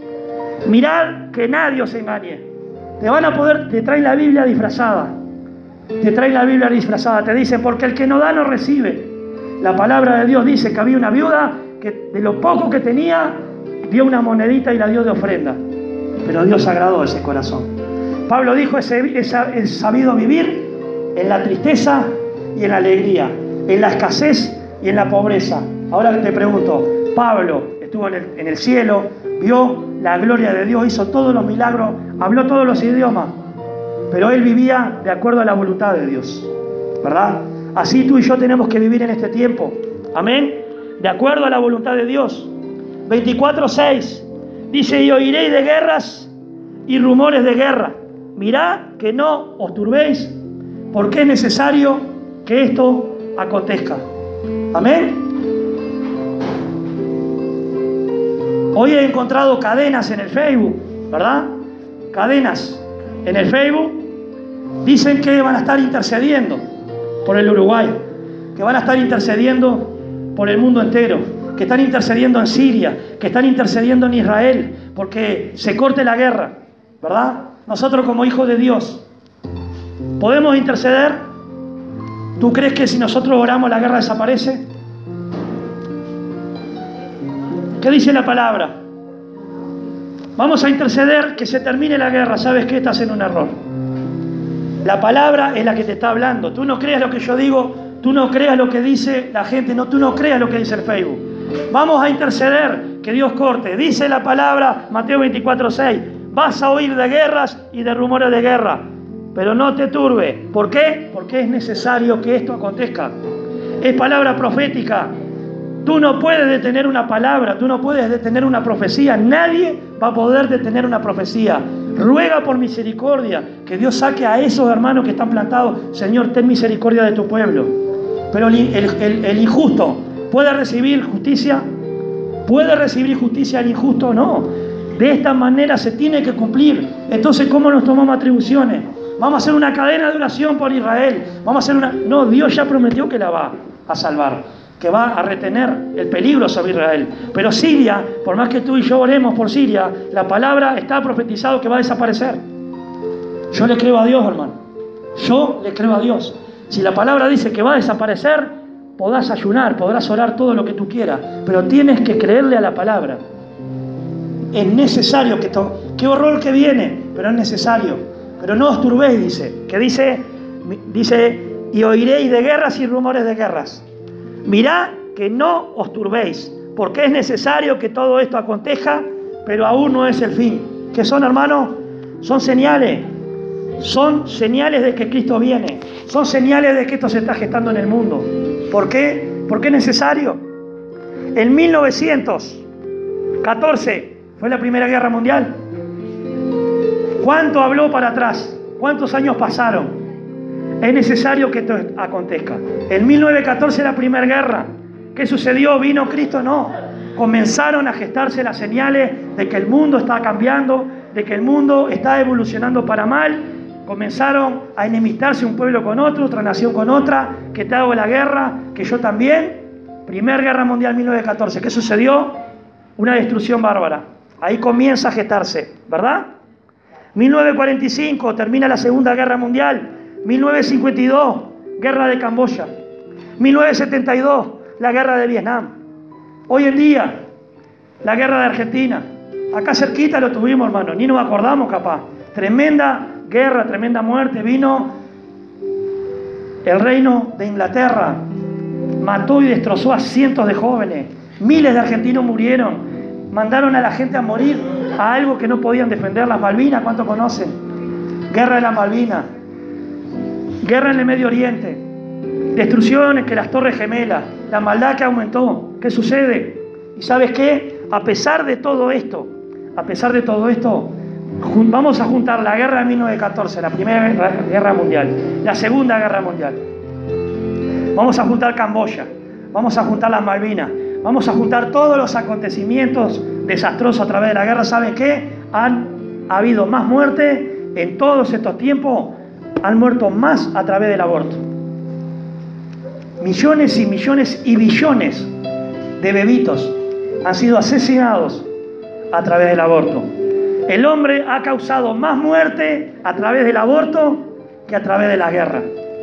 Mirad que nadie os engañe. Te traen la Biblia disfrazada. Te traen la Biblia disfrazada. Te dicen, porque el que no da no recibe. La palabra de Dios dice que había una viuda que de lo poco que tenía dio una monedita y la dio de ofrenda. Pero Dios agradó ese corazón. Pablo dijo, es sabido vivir en la tristeza y en la alegría, en la escasez y en la pobreza. Ahora te pregunto, Pablo estuvo en el cielo, vio la gloria de Dios, hizo todos los milagros, habló todos los idiomas, pero él vivía de acuerdo a la voluntad de Dios, ¿verdad? Así tú y yo tenemos que vivir en este tiempo. Amén. de acuerdo a la voluntad de Dios. 24:6 dice: y oiréis de guerras y rumores de guerra. Mirad que no os turbéis, porque es necesario que esto acontezca. Amén. Hoy he encontrado cadenas en el Facebook, ¿verdad? Cadenas en el Facebook. Dicen que van a estar intercediendo por el Uruguay, que van a estar intercediendo por el mundo entero, que están intercediendo en Siria, que están intercediendo en Israel, porque se corte la guerra, ¿verdad? Nosotros como hijos de Dios, ¿podemos interceder? ¿Tú crees que si nosotros oramos la guerra desaparece? ¿Qué dice la palabra? Vamos a interceder que se termine la guerra. ¿Sabes qué? Estás en un error. La palabra es la que te está hablando. Tú no creas lo que yo digo, tú no creas lo que dice la gente, no, tú no creas lo que dice el Facebook. Vamos a interceder que Dios corte. Dice la palabra, Mateo 24:6, vas a oír de guerras y de rumores de guerra, pero no te turbe. ¿Por qué? Porque es necesario que esto acontezca. Es palabra profética. Tú no puedes detener una palabra, tú no puedes detener una profecía. Nadie va a poder detener una profecía. Ruega por misericordia, que Dios saque a esos hermanos que están plantados. Señor, ten misericordia de tu pueblo. Pero el injusto, ¿puede recibir justicia? ¿Puede recibir justicia el injusto? No. De esta manera se tiene que cumplir. Entonces, ¿cómo nos tomamos atribuciones? Vamos a hacer una cadena de oración por Israel. Vamos a hacer una... No, Dios ya prometió que la va a salvar, que va a retener el peligro sobre Israel. Pero Siria, por más que tú y yo oremos por Siria, la palabra está profetizado que va a desaparecer. Yo le creo a Dios, hermano. Yo le creo a Dios. Si la palabra dice que va a desaparecer, podrás ayunar, podrás orar todo lo que tú quieras, pero tienes que creerle a la palabra. Es necesario que esto... Qué horror que viene, pero es necesario. Pero no os turbéis, dice. Que dice, y oiréis de guerras y rumores de guerras. Mirad que no os turbéis, porque es necesario que todo esto acontezca, pero aún no es el fin. ¿Qué son, hermanos? Son señales. Son señales de que Cristo viene. Son señales de que esto se está gestando en el mundo. ¿Por qué? Porque es necesario. En 1914 fue la Primera Guerra Mundial. ¿Cuánto habló para atrás? ¿Cuántos años pasaron? Es necesario que esto acontezca. En 1914 la Primera Guerra. ¿Qué sucedió? ¿Vino Cristo? No. Comenzaron a gestarse las señales de que el mundo está cambiando, de que el mundo está evolucionando para mal. Comenzaron a enemistarse un pueblo con otro, otra nación con otra, que te hago la guerra, que yo también. Primera Guerra Mundial 1914. ¿Qué sucedió? Una destrucción bárbara. Ahí comienza a gestarse, ¿verdad? 1945 termina la Segunda Guerra Mundial. 1952, Guerra de Camboya. 1972, la Guerra de Vietnam. Hoy en día, la Guerra de Argentina. Acá cerquita lo tuvimos, hermano, ni nos acordamos capaz. Tremenda guerra, tremenda muerte. Vino el reino de Inglaterra, mató y destrozó a cientos de jóvenes. Miles de argentinos murieron. Mandaron a la gente a morir a algo que no podían defender. Las Malvinas, ¿cuánto conocen? Guerra de las Malvinas. Guerra en el Medio Oriente. Destrucciones, que las Torres Gemelas. La maldad que aumentó. ¿Qué sucede? ¿Y sabes qué? A pesar de todo esto, vamos a juntar la guerra de 1914, la Primera Guerra Mundial, la Segunda Guerra Mundial. Vamos a juntar Camboya, vamos a juntar las Malvinas, vamos a juntar todos los acontecimientos desastrosos a través de la guerra. ¿Saben qué? Ha habido más muerte en todos estos tiempos, han muerto más a través del aborto. Millones y millones y billones de bebitos han sido asesinados a través del aborto. El hombre ha causado más muerte a través del aborto que a través de la guerra.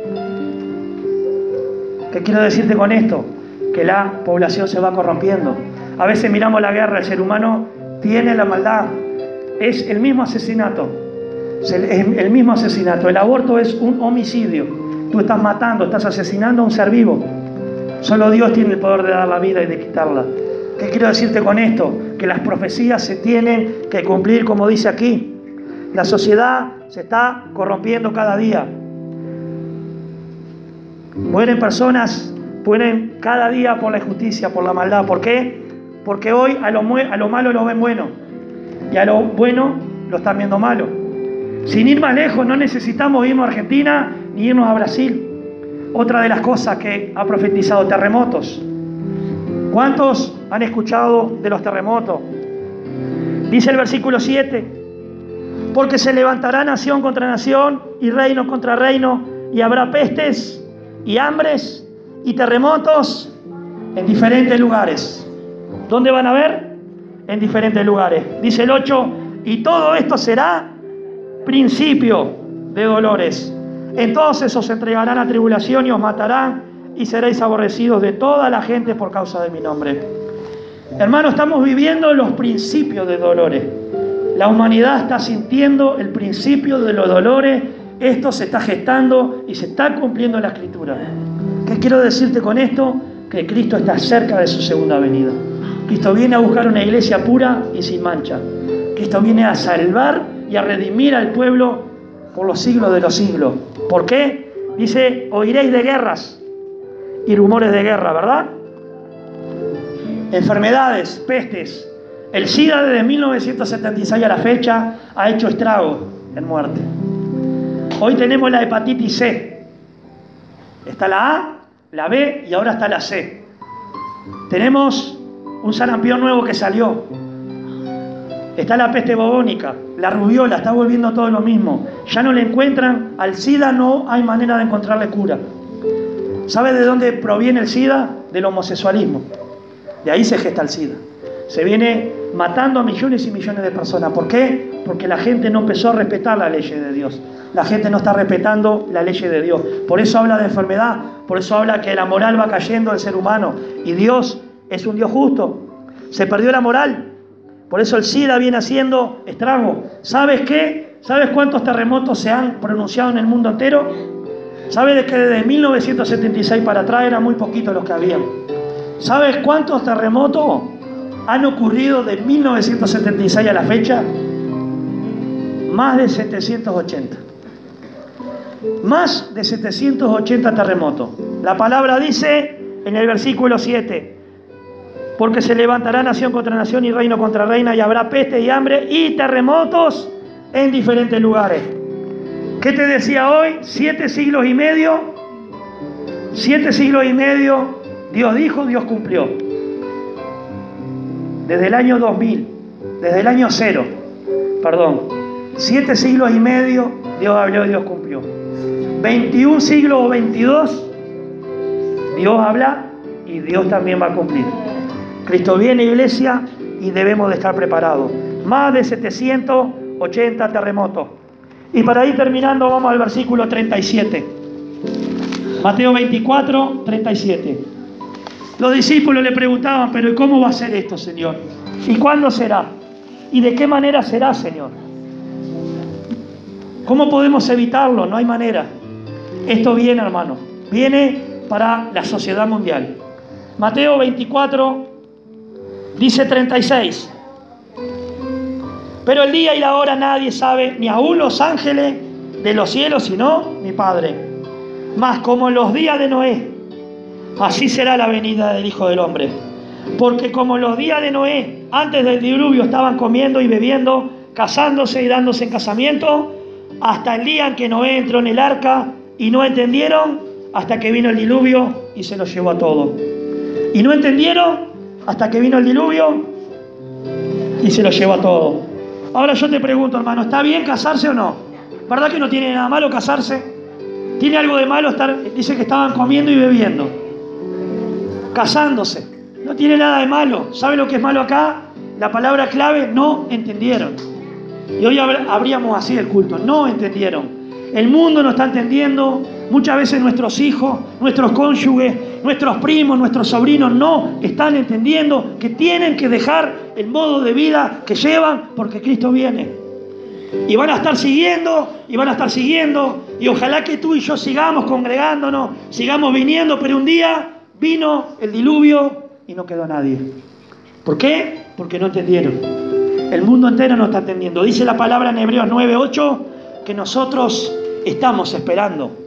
¿Qué quiero decirte con esto? Que la población se va corrompiendo. A veces miramos la guerra, el ser humano tiene la maldad. Es el mismo asesinato. Es el mismo asesinato. El aborto es un homicidio. Tú estás matando, estás asesinando a un ser vivo. Solo Dios tiene el poder de dar la vida y de quitarla. ¿Qué quiero decirte con esto? Que las profecías se tienen que cumplir como dice aquí. La sociedad se está corrompiendo cada día. Mueren personas Ponen cada día por la injusticia, por la maldad. ¿Por qué? Porque hoy a lo malo lo ven bueno y a lo bueno lo están viendo malo. Sin ir más lejos, no necesitamos irnos a Argentina ni irnos a Brasil. Otra de las cosas que ha profetizado, terremotos. ¿Cuántos han escuchado de los terremotos? Dice el versículo 7, porque se levantará nación contra nación y reino contra reino, y habrá pestes y hambres y terremotos en diferentes lugares. ¿Dónde van a ver? En diferentes lugares. Dice el 8, y todo esto será principio de dolores. Entonces os entregarán a tribulación y os matarán, y seréis aborrecidos de toda la gente por causa de mi nombre. Hermano, estamos viviendo los principios de dolores. La humanidad está sintiendo el principio de los dolores. Esto se está gestando y se está cumpliendo en la Escritura. ¿Qué quiero decirte con esto? Que Cristo está cerca de su segunda venida. Cristo viene a buscar una iglesia pura y sin mancha. Cristo viene a salvar y a redimir al pueblo por los siglos de los siglos. ¿Por qué? Dice, oiréis de guerras y rumores de guerra, ¿verdad? Enfermedades, pestes. El SIDA desde 1976 a la fecha ha hecho estrago en muerte. Hoy tenemos la hepatitis C. Está la A, la B y ahora está la C. Tenemos un sarampión nuevo que salió. Está la peste bubónica, la rubiola, está volviendo todo lo mismo. Ya no le encuentran, al SIDA no hay manera de encontrarle cura. ¿Sabe de dónde proviene el SIDA? Del homosexualismo. De ahí se gesta el SIDA. Se viene matando a millones y millones de personas. ¿Por qué? Porque la gente no empezó a respetar las leyes de Dios. La gente no está respetando las leyes de Dios. Por eso habla de enfermedad, por eso habla que la moral va cayendo del ser humano. Y Dios es un Dios justo. Se perdió la moral. Por eso el SIDA viene haciendo estrago. ¿Sabes qué? ¿Sabes cuántos terremotos se han pronunciado en el mundo entero? ¿Sabes que desde 1976 para atrás eran muy poquitos los que habían? ¿Sabes cuántos terremotos han ocurrido de 1976 a la fecha? Más de 780. Más de 780 terremotos. La palabra dice en el versículo 7, porque se levantará nación contra nación y reino contra reina, y habrá peste y hambre y terremotos en diferentes lugares. ¿Qué te decía hoy? 7 siglos y medio. 7 siglos y medio. Dios dijo, Dios cumplió. Desde el año 2000, desde el año 0, 7 siglos y medio, Dios habló y Dios cumplió. 21 siglos o 22, Dios habla y Dios también va a cumplir. Cristo viene, iglesia, y debemos de estar preparados. Más de 780 terremotos. Y para ir terminando, vamos al versículo 37. Mateo 24, 37. Los discípulos le preguntaban, pero ¿y cómo va a ser esto, Señor? ¿Y cuándo será? ¿Y de qué manera será, Señor? ¿Cómo podemos evitarlo? No hay manera. Esto viene, hermano. Viene para la sociedad mundial. Mateo 24, dice 36. Pero el día y la hora nadie sabe, ni aun los ángeles de los cielos, sino mi Padre. Mas como en los días de Noé, así será la venida del Hijo del Hombre. Porque como en los días de Noé, antes del diluvio, estaban comiendo y bebiendo, casándose y dándose en casamiento, hasta el día en que Noé entró en el arca, y no entendieron hasta que vino el diluvio y se los llevó a todos. Y no entendieron hasta que vino el diluvio y se los llevó a todos. Ahora yo te pregunto, hermano, ¿está bien casarse o no? ¿Verdad que no tiene nada malo casarse? ¿Tiene algo de malo estar? Dice que estaban comiendo y bebiendo, casándose. No tiene nada de malo. ¿Sabe lo que es malo acá? La palabra clave, no entendieron. Y hoy abríamos así el culto. No entendieron. El mundo no está entendiendo. Muchas veces nuestros hijos, nuestros cónyuges, nuestros primos, nuestros sobrinos no están entendiendo que tienen que dejar el modo de vida que llevan porque Cristo viene. Y van a estar siguiendo, y van a estar siguiendo. Y ojalá que tú y yo sigamos congregándonos, sigamos viniendo, pero un día vino el diluvio y no quedó nadie. ¿Por qué? Porque no entendieron. El mundo entero no está entendiendo. Dice la palabra en Hebreos 9:8 que nosotros estamos esperando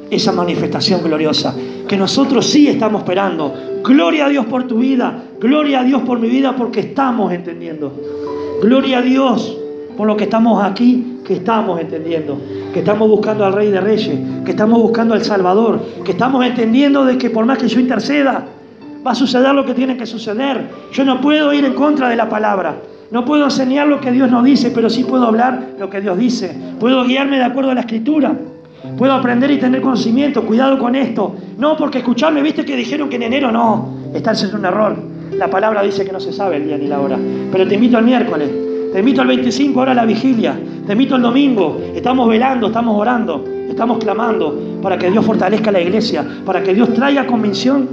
esa manifestación gloriosa que nosotros sí estamos esperando. Gloria a Dios por tu vida, gloria a Dios por mi vida, porque estamos entendiendo. Gloria a Dios por lo que estamos aquí, que estamos entendiendo, que estamos buscando al Rey de Reyes, que estamos buscando al Salvador, que estamos entendiendo de que por más que yo interceda, va a suceder lo que tiene que suceder. Yo no puedo ir en contra de la palabra, no puedo enseñar lo que Dios nos dice, pero sí puedo hablar lo que Dios dice. Puedo guiarme de acuerdo a la Escritura, puedo aprender y tener conocimiento. Cuidado con esto, no porque escucharme, viste que dijeron que en enero, no, estás en un error. La palabra dice que no se sabe el día ni la hora, pero te invito al miércoles, te invito al 25 ahora a la vigilia, te invito el domingo. Estamos velando, estamos orando, estamos clamando para que Dios fortalezca la iglesia, para que Dios traiga convicción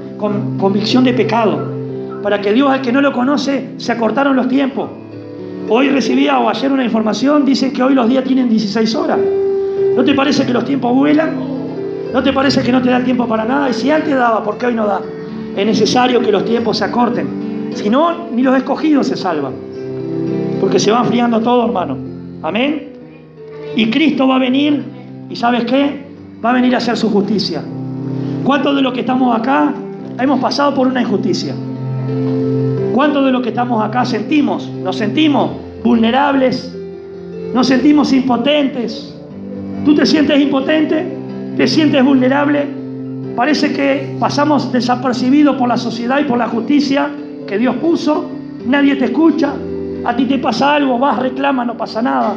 de pecado, para que Dios, al que no lo conoce, se acortaron los tiempos. Hoy recibía o ayer una información, dicen que hoy los días tienen 16 horas. ¿No te parece que los tiempos vuelan? ¿No te parece que no te da el tiempo para nada? Y si antes daba, ¿por qué hoy no da? Es necesario que los tiempos se acorten. Si no, ni los escogidos se salvan. Porque se va enfriando todo, hermano. Amén. Y Cristo va a venir, ¿y sabes qué? Va a venir a hacer su justicia. ¿Cuántos de los que estamos acá hemos pasado por una injusticia? ¿Cuántos de los que estamos acá nos sentimos vulnerables? Nos sentimos impotentes. ¿Tú te sientes impotente? ¿Te sientes vulnerable? Parece que pasamos desapercibidos por la sociedad y por la justicia que Dios puso. Nadie te escucha. A ti te pasa algo, vas, reclamas, no pasa nada.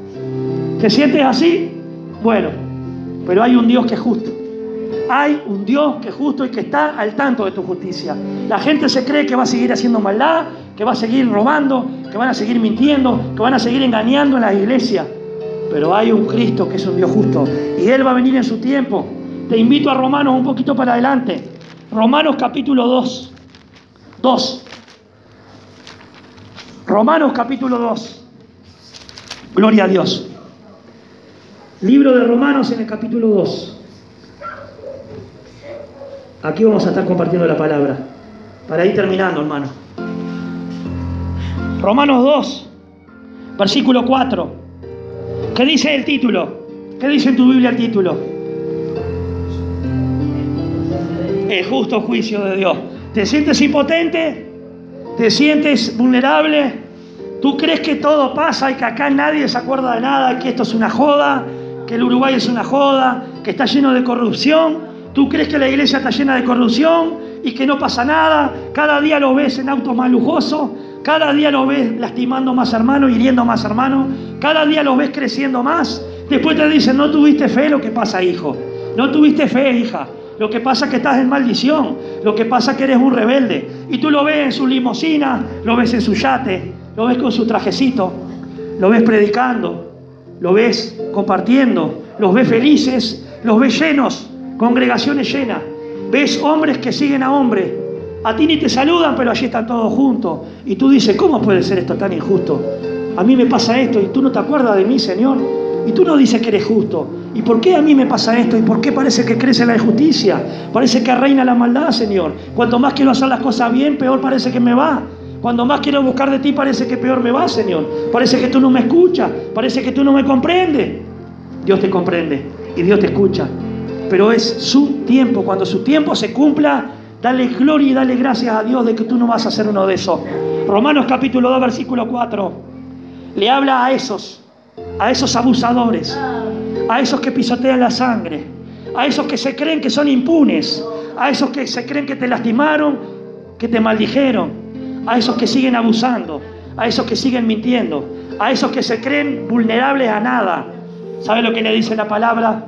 ¿Te sientes así? Bueno, pero hay un Dios que es justo. Hay un Dios que es justo y que está al tanto de tu justicia. La gente se cree que va a seguir haciendo maldad, que va a seguir robando, que van a seguir mintiendo, que van a seguir engañando en las iglesias. Pero hay un Cristo que es un Dios justo y Él va a venir en su tiempo. Te invito a Romanos un poquito para adelante. Romanos capítulo 2. Romanos capítulo 2. Gloria a Dios. Libro de Romanos en el capítulo 2. Aquí vamos a estar compartiendo la palabra para ir terminando, hermano. Romanos 2, versículo 4. ¿Qué dice el título? ¿Qué dice en tu Biblia el título? El justo juicio de Dios. ¿Te sientes impotente? ¿Te sientes vulnerable? ¿Tú crees que todo pasa y que acá nadie se acuerda de nada? ¿Que esto es una joda? ¿Que el Uruguay es una joda? ¿Que está lleno de corrupción? ¿Tú crees que la iglesia está llena de corrupción y que no pasa nada? Cada día lo ves en autos más lujosos, cada día lo ves lastimando más hermanos, hiriendo más hermanos, cada día lo ves creciendo más. Después te dicen, no tuviste fe. Lo que pasa, hijo, no tuviste fe, hija. Lo que pasa es que estás en maldición, lo que pasa es que eres un rebelde. Y tú lo ves en su limusina, lo ves en su yate, lo ves con su trajecito, lo ves predicando, lo ves compartiendo, los ves felices, los ves llenos, congregaciones llenas. Ves hombres que siguen a hombres. A ti ni te saludan, pero allí están todos juntos. Y tú dices, ¿cómo puede ser esto tan injusto? A mí me pasa esto y tú no te acuerdas de mí, Señor. Y tú no dices que eres justo. ¿Y por qué a mí me pasa esto? ¿Y por qué parece que crece la injusticia? Parece que reina la maldad, Señor. Cuanto más quiero hacer las cosas bien, peor parece que me va. Cuando más quiero buscar de ti, parece que peor me va, Señor. Parece que tú no me escuchas. Parece que tú no me comprendes. Dios te comprende y Dios te escucha. Pero es su tiempo. Cuando su tiempo se cumpla, dale gloria y dale gracias a Dios de que tú no vas a ser uno de esos. Romanos capítulo 2, versículo 4. Le habla a esos abusadores, a esos que pisotean la sangre, a esos que se creen que son impunes, a esos que se creen que te lastimaron, que te maldijeron, a esos que siguen abusando, a esos que siguen mintiendo, a esos que se creen vulnerables a nada. ¿Sabe lo que le dice la palabra?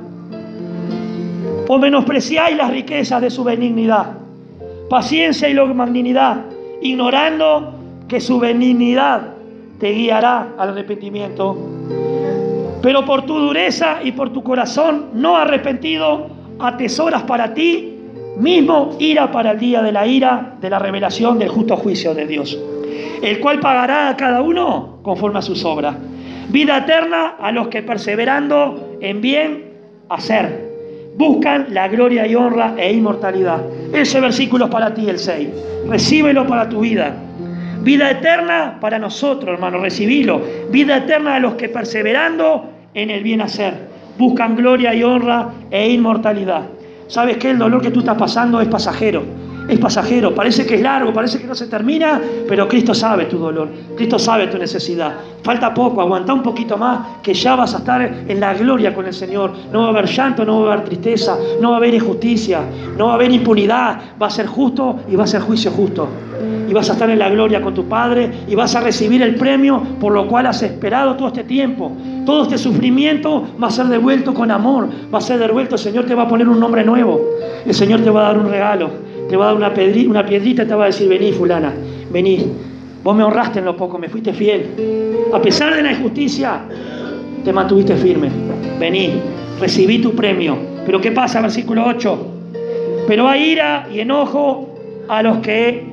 O menospreciáis las riquezas de su benignidad, paciencia y longanimidad, ignorando que su benignidad te guiará al arrepentimiento. Pero por tu dureza y por tu corazón no arrepentido, atesoras para ti mismo ira para el día de la ira, de la revelación del justo juicio de Dios, el cual pagará a cada uno conforme a sus obras. Vida eterna a los que perseverando en bien hacer buscan la gloria y honra e inmortalidad. Ese versículo es para ti, el 6. Recíbelo para tu vida. Vida eterna para nosotros, hermano, recibilo. Vida eterna a los que perseverando en el bien hacer buscan gloria y honra e inmortalidad. ¿Sabes qué? El dolor que tú estás pasando es pasajero. Es pasajero, parece que es largo, parece que no se termina, pero Cristo sabe tu dolor, Cristo sabe tu necesidad. Falta poco, aguanta un poquito más, que ya vas a estar en la gloria con el Señor. No va a haber llanto, no va a haber tristeza, no va a haber injusticia, no va a haber impunidad. Va a ser justo y va a ser juicio justo. Y vas a estar en la gloria con tu Padre y vas a recibir el premio por lo cual has esperado todo este tiempo. Todo este sufrimiento va a ser devuelto con amor, va a ser devuelto. El Señor te va a poner un nombre nuevo, el Señor te va a dar un regalo. Te va a dar una piedrita y te va a decir: vení, fulana, vení. Vos me honraste en lo poco, me fuiste fiel. A pesar de la injusticia, te mantuviste firme. Vení, recibí tu premio. Pero ¿qué pasa? Versículo 8. Pero hay ira y enojo a los que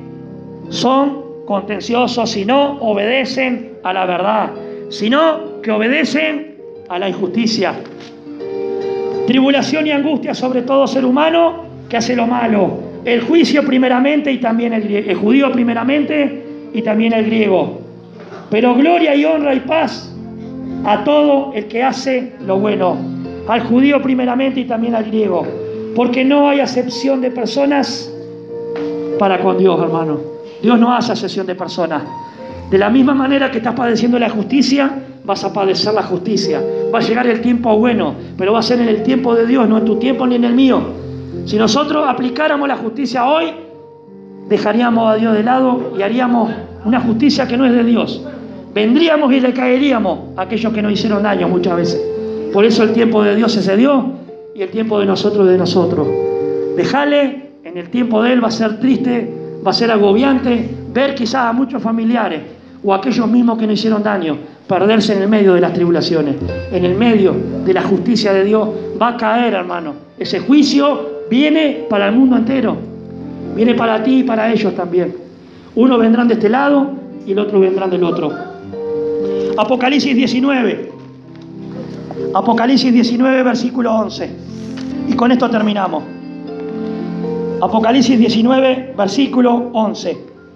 son contenciosos y no obedecen a la verdad, sino que obedecen a la injusticia. Tribulación y angustia sobre todo ser humano que hace lo malo. El juicio primeramente y también el judío primeramente y también el griego. Pero gloria y honra y paz a todo el que hace lo bueno. Al judío primeramente y también al griego. Porque no hay acepción de personas para con Dios, hermano. Dios no hace acepción de personas. De la misma manera que estás padeciendo la justicia, vas a padecer la justicia. Va a llegar el tiempo bueno, pero va a ser en el tiempo de Dios, no en tu tiempo ni en el mío. Si nosotros aplicáramos la justicia hoy, dejaríamos a Dios de lado y haríamos una justicia que no es de Dios. Vendríamos y le caeríamos a aquellos que nos hicieron daño muchas veces. Por eso el tiempo de Dios es de Dios y el tiempo de nosotros es de nosotros. Dejale, en el tiempo de Él va a ser triste, va a ser agobiante ver quizás a muchos familiares o a aquellos mismos que nos hicieron daño perderse en el medio de las tribulaciones, en el medio de la justicia de Dios. Va a caer, hermano. Ese juicio viene para el mundo entero. Viene para ti y para ellos también. Unos vendrán de este lado y el otro vendrán del otro. Apocalipsis 19. Apocalipsis 19, versículo 11. Y con esto terminamos. Apocalipsis 19, versículo 11.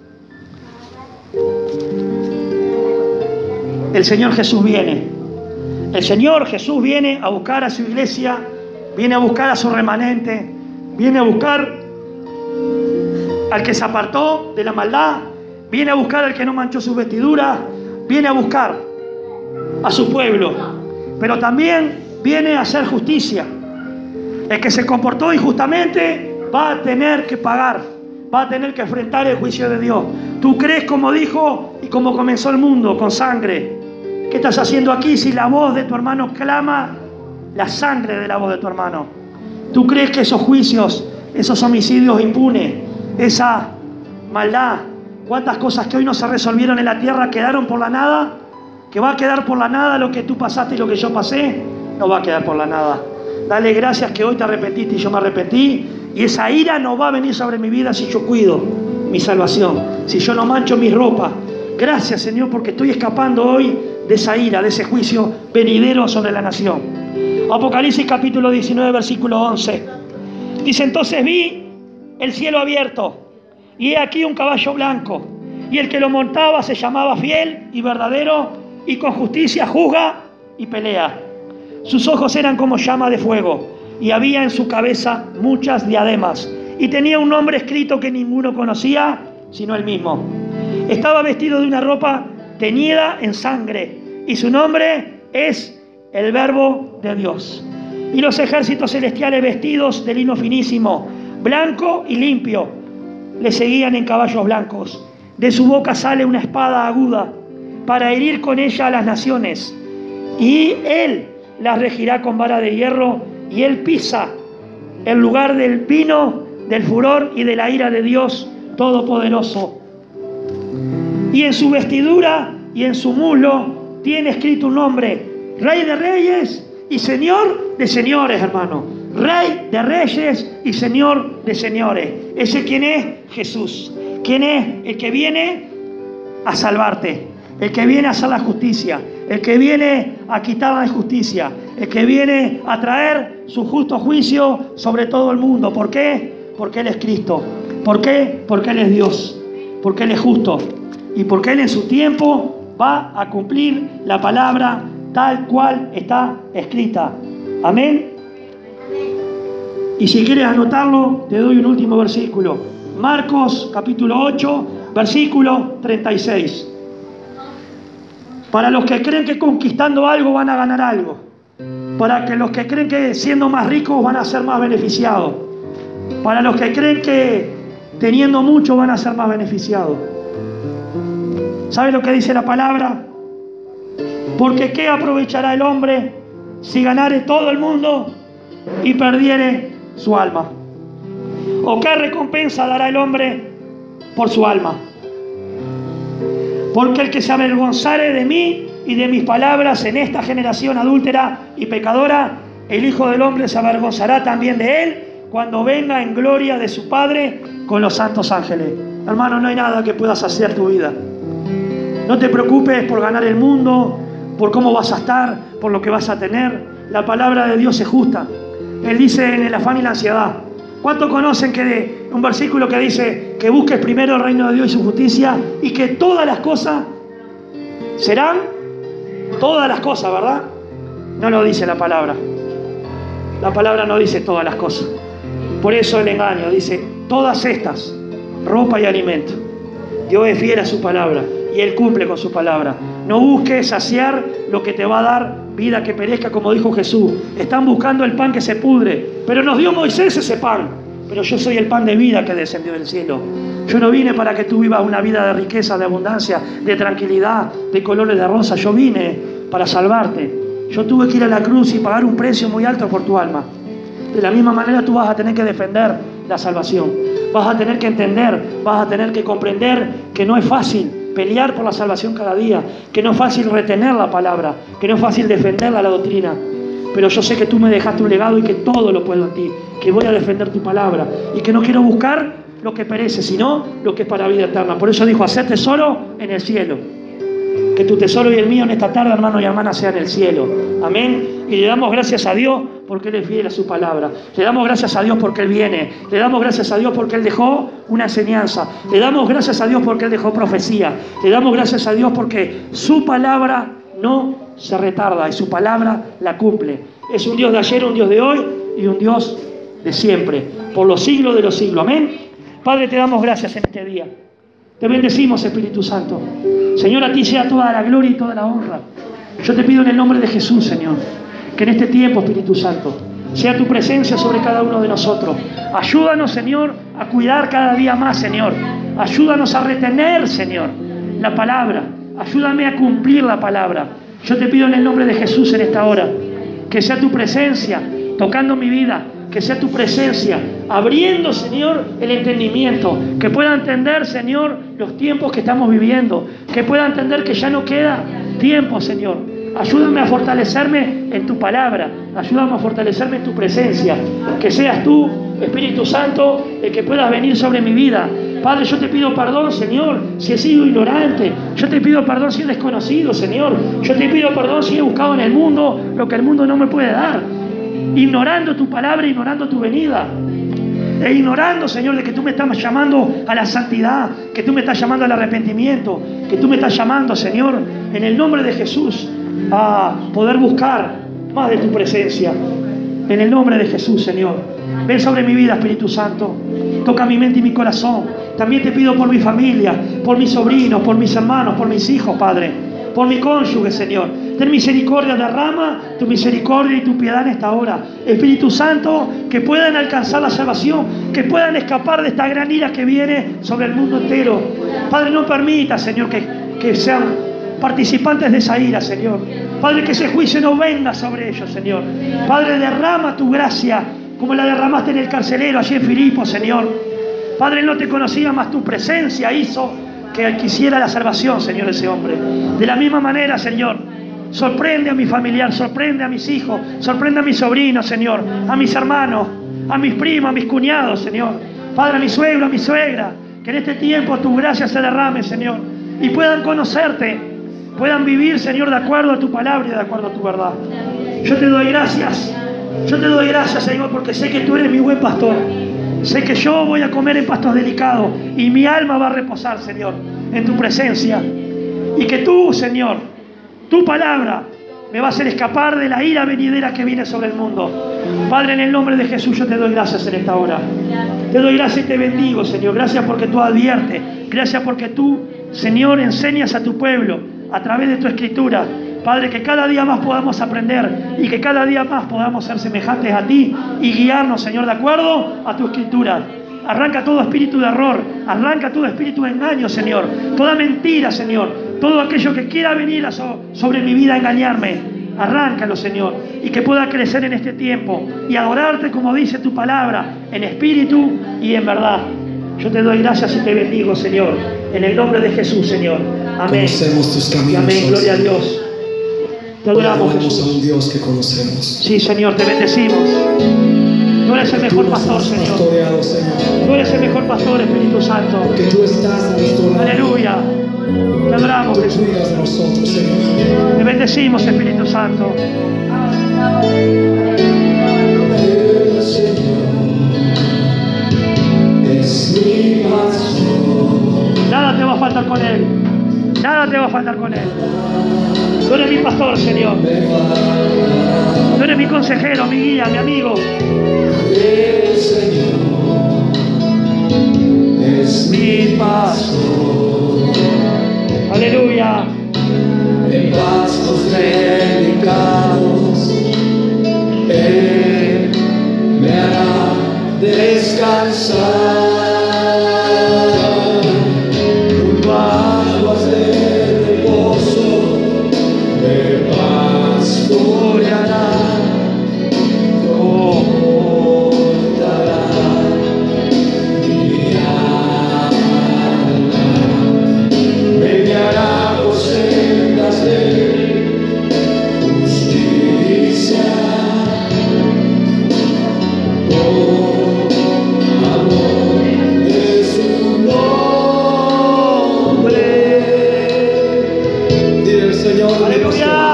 El Señor Jesús viene. El Señor Jesús viene a buscar a su iglesia, viene a buscar a su remanente, viene a buscar al que se apartó de la maldad, viene a buscar al que no manchó sus vestiduras, viene a buscar a su pueblo, pero también viene a hacer justicia. El que se comportó injustamente va a tener que pagar, va a tener que enfrentar el juicio de Dios. ¿Tú crees, como dijo y como comenzó el mundo, con sangre? ¿Qué estás haciendo aquí si la voz de tu hermano clama la sangre de la voz de tu hermano? ¿Tú crees que esos juicios, esos homicidios impunes, esa maldad, cuántas cosas que hoy no se resolvieron en la tierra quedaron por la nada? ¿Que va a quedar por la nada lo que tú pasaste y lo que yo pasé? No va a quedar por la nada. Dale gracias que hoy te arrepentiste y yo me arrepentí, y esa ira no va a venir sobre mi vida si yo cuido mi salvación, si yo no mancho mi ropa. Gracias, Señor, porque estoy escapando hoy de esa ira, de ese juicio venidero sobre la nación. Apocalipsis capítulo 19, versículo 11. Dice: entonces vi el cielo abierto, y he aquí un caballo blanco, y el que lo montaba se llamaba Fiel y Verdadero, y con justicia juzga y pelea. Sus ojos eran como llama de fuego, y había en su cabeza muchas diademas, y tenía un nombre escrito que ninguno conocía, sino él mismo. Estaba vestido de una ropa teñida en sangre, y su nombre es el Verbo de Dios. Y los ejércitos celestiales, vestidos de lino finísimo, blanco y limpio, le seguían en caballos blancos. De su boca sale una espada aguda, para herir con ella a las naciones, y él las regirá con vara de hierro, y él pisa el lugar del vino, del furor y de la ira de Dios Todopoderoso. Y en su vestidura y en su muslo tiene escrito un nombre: Rey de Reyes y Señor de Señores, hermano. Rey de Reyes y Señor de Señores. ¿Ese quién es? Jesús. ¿Quién es? El que viene a salvarte, el que viene a hacer la justicia, el que viene a quitar la injusticia, el que viene a traer su justo juicio sobre todo el mundo. ¿Por qué? Porque Él es Cristo. ¿Por qué? Porque Él es Dios, porque Él es justo y porque Él en su tiempo va a cumplir la palabra tal cual está escrita. Amén. Y si quieres anotarlo, te doy un último versículo. Marcos capítulo 8, versículo 36. Para los que creen que conquistando algo van a ganar algo. Para que los que creen que siendo más ricos van a ser más beneficiados. Para los que creen que teniendo mucho van a ser más beneficiados. ¿Sabe lo que dice la palabra? Porque ¿qué aprovechará el hombre si ganare todo el mundo y perdiere su alma? ¿O qué recompensa dará el hombre por su alma? Porque el que se avergonzare de mí y de mis palabras en esta generación adúltera y pecadora, el Hijo del Hombre se avergonzará también de él cuando venga en gloria de su Padre con los santos ángeles. Hermano, no hay nada que puedas hacer tu vida. No te preocupes por ganar el mundo, por cómo vas a estar, por lo que vas a tener. La palabra de Dios es justa. Él dice en el afán y la ansiedad. ¿Cuántos conocen que un versículo que dice que busques primero el reino de Dios y su justicia y que todas las cosas serán? Todas las cosas, ¿verdad? No lo dice la palabra. La palabra no dice todas las cosas. Por eso el engaño dice todas estas, ropa y alimento. Dios es fiel a su palabra y Él cumple con su palabra. No busques saciar lo que te va a dar vida que perezca, como dijo Jesús. Están buscando el pan que se pudre, pero nos dio Moisés ese pan. Pero yo soy el pan de vida que descendió del cielo. Yo no vine para que tú vivas una vida de riqueza, de abundancia, de tranquilidad, de colores de rosa. Yo vine para salvarte. Yo tuve que ir a la cruz y pagar un precio muy alto por tu alma. De la misma manera tú vas a tener que defender la salvación. Vas a tener que entender, vas a tener que comprender que no es fácil pelear por la salvación cada día, que no es fácil retener la palabra, que no es fácil defender la doctrina. Pero yo sé que tú me dejaste un legado y que todo lo puedo en ti, que voy a defender tu palabra y que no quiero buscar lo que perece, sino lo que es para vida eterna. Por eso dijo, hacer tesoro en el cielo. Que tu tesoro y el mío en esta tarde, hermanos y hermanas, sea en el cielo. Amén. Y le damos gracias a Dios porque Él es fiel a su palabra. Le damos gracias a Dios porque Él viene. Le damos gracias a Dios porque Él dejó una enseñanza. Le damos gracias a Dios porque Él dejó profecía. Le damos gracias a Dios porque su palabra no se retarda y su palabra la cumple. Es un Dios de ayer, un Dios de hoy y un Dios de siempre, por los siglos de los siglos. Amén. Padre, te damos gracias en este día. Te bendecimos, Espíritu Santo. Señor, a ti sea toda la gloria y toda la honra. Yo te pido en el nombre de Jesús, Señor, que en este tiempo, Espíritu Santo, sea tu presencia sobre cada uno de nosotros. Ayúdanos, Señor, a cuidar cada día más, Señor. Ayúdanos a retener, Señor, la palabra. Ayúdame a cumplir la palabra. Yo te pido en el nombre de Jesús en esta hora, que sea tu presencia tocando mi vida, que sea tu presencia abriendo, Señor, el entendimiento, que pueda entender, Señor, los tiempos que estamos viviendo, que pueda entender que ya no queda tiempo, Señor. Ayúdame a fortalecerme en tu palabra, ayúdame a fortalecerme en tu presencia, que seas tú, Espíritu Santo, el que puedas venir sobre mi vida. Padre, yo te pido perdón, Señor, si he sido ignorante. Yo te pido perdón si he desconocido, Señor. Yo te pido perdón si he buscado en el mundo lo que el mundo no me puede dar, ignorando tu palabra, ignorando tu venida, e ignorando, Señor, de que tú me estás llamando a la santidad, que tú me estás llamando al arrepentimiento, que tú me estás llamando, Señor, en el nombre de Jesús, a poder buscar más de tu presencia. En el nombre de Jesús, Señor, ven sobre mi vida, Espíritu Santo, toca mi mente y mi corazón. También te pido por mi familia, por mis sobrinos, por mis hermanos, por mis hijos, Padre, por mi cónyuge, Señor. Ten misericordia, derrama tu misericordia y tu piedad en esta hora. Espíritu Santo, que puedan alcanzar la salvación, que puedan escapar de esta gran ira que viene sobre el mundo entero. Padre, no permita, Señor, que sean participantes de esa ira, Señor. Padre, que ese juicio no venga sobre ellos, Señor. Padre, derrama tu gracia como la derramaste en el carcelero allí en Filipo, Señor. Padre, no te conocía, más tu presencia hizo que quisiera la salvación, Señor, ese hombre. De la misma manera, Señor, sorprende a mi familiar, sorprende a mis hijos, sorprende a mis sobrinos, Señor, a mis hermanos, a mis primos, a mis cuñados, Señor. Padre, a mi suegro, a mi suegra, que en este tiempo tu gracia se derrame, Señor, y puedan conocerte, puedan vivir, Señor, de acuerdo a tu palabra y de acuerdo a tu verdad. Yo te doy gracias, Señor, porque sé que tú eres mi buen pastor. Sé que yo voy a comer en pastos delicados y mi alma va a reposar, Señor, en tu presencia. Y que tú, Señor, tu palabra me va a hacer escapar de la ira venidera que viene sobre el mundo. Padre, en el nombre de Jesús yo te doy gracias en esta hora. Te doy gracias y te bendigo, Señor. Gracias porque tú adviertes. Gracias porque tú, Señor, enseñas a tu pueblo a través de tu escritura. Padre, que cada día más podamos aprender y que cada día más podamos ser semejantes a ti y guiarnos, Señor, de acuerdo a tu escritura. Arranca todo espíritu de error, arranca todo espíritu de engaño, Señor. Toda mentira, Señor. Todo aquello que quiera venir sobre mi vida a engañarme, arráncalo, Señor. Y que pueda crecer en este tiempo y adorarte como dice tu palabra, en espíritu y en verdad. Yo te doy gracias y te bendigo, Señor. En el nombre de Jesús, Señor. Amén. Conocemos tus caminos. Amén. Gloria a Dios. Te adoramos, Jesús. A un Dios que conocemos. Sí, Señor, te bendecimos. Tú eres el mejor pastor, Señor. Tú eres el mejor pastor, Espíritu Santo. Porque tú estás a nuestro lado. Aleluya. Te adoramos, Jesús. Cuidas de nosotros, Señor. Te bendecimos, Espíritu Santo. El Señor es mi pastor. Nada te va a faltar con Él. Nada te va a faltar con Él. Tú eres mi pastor, Señor. Tú eres mi consejero, mi guía, mi amigo. El Señor es mi pastor. Aleluya. En pastos delicados Él me hará descansar. Junto a aguas de reposo me pastoreará. Aleluya.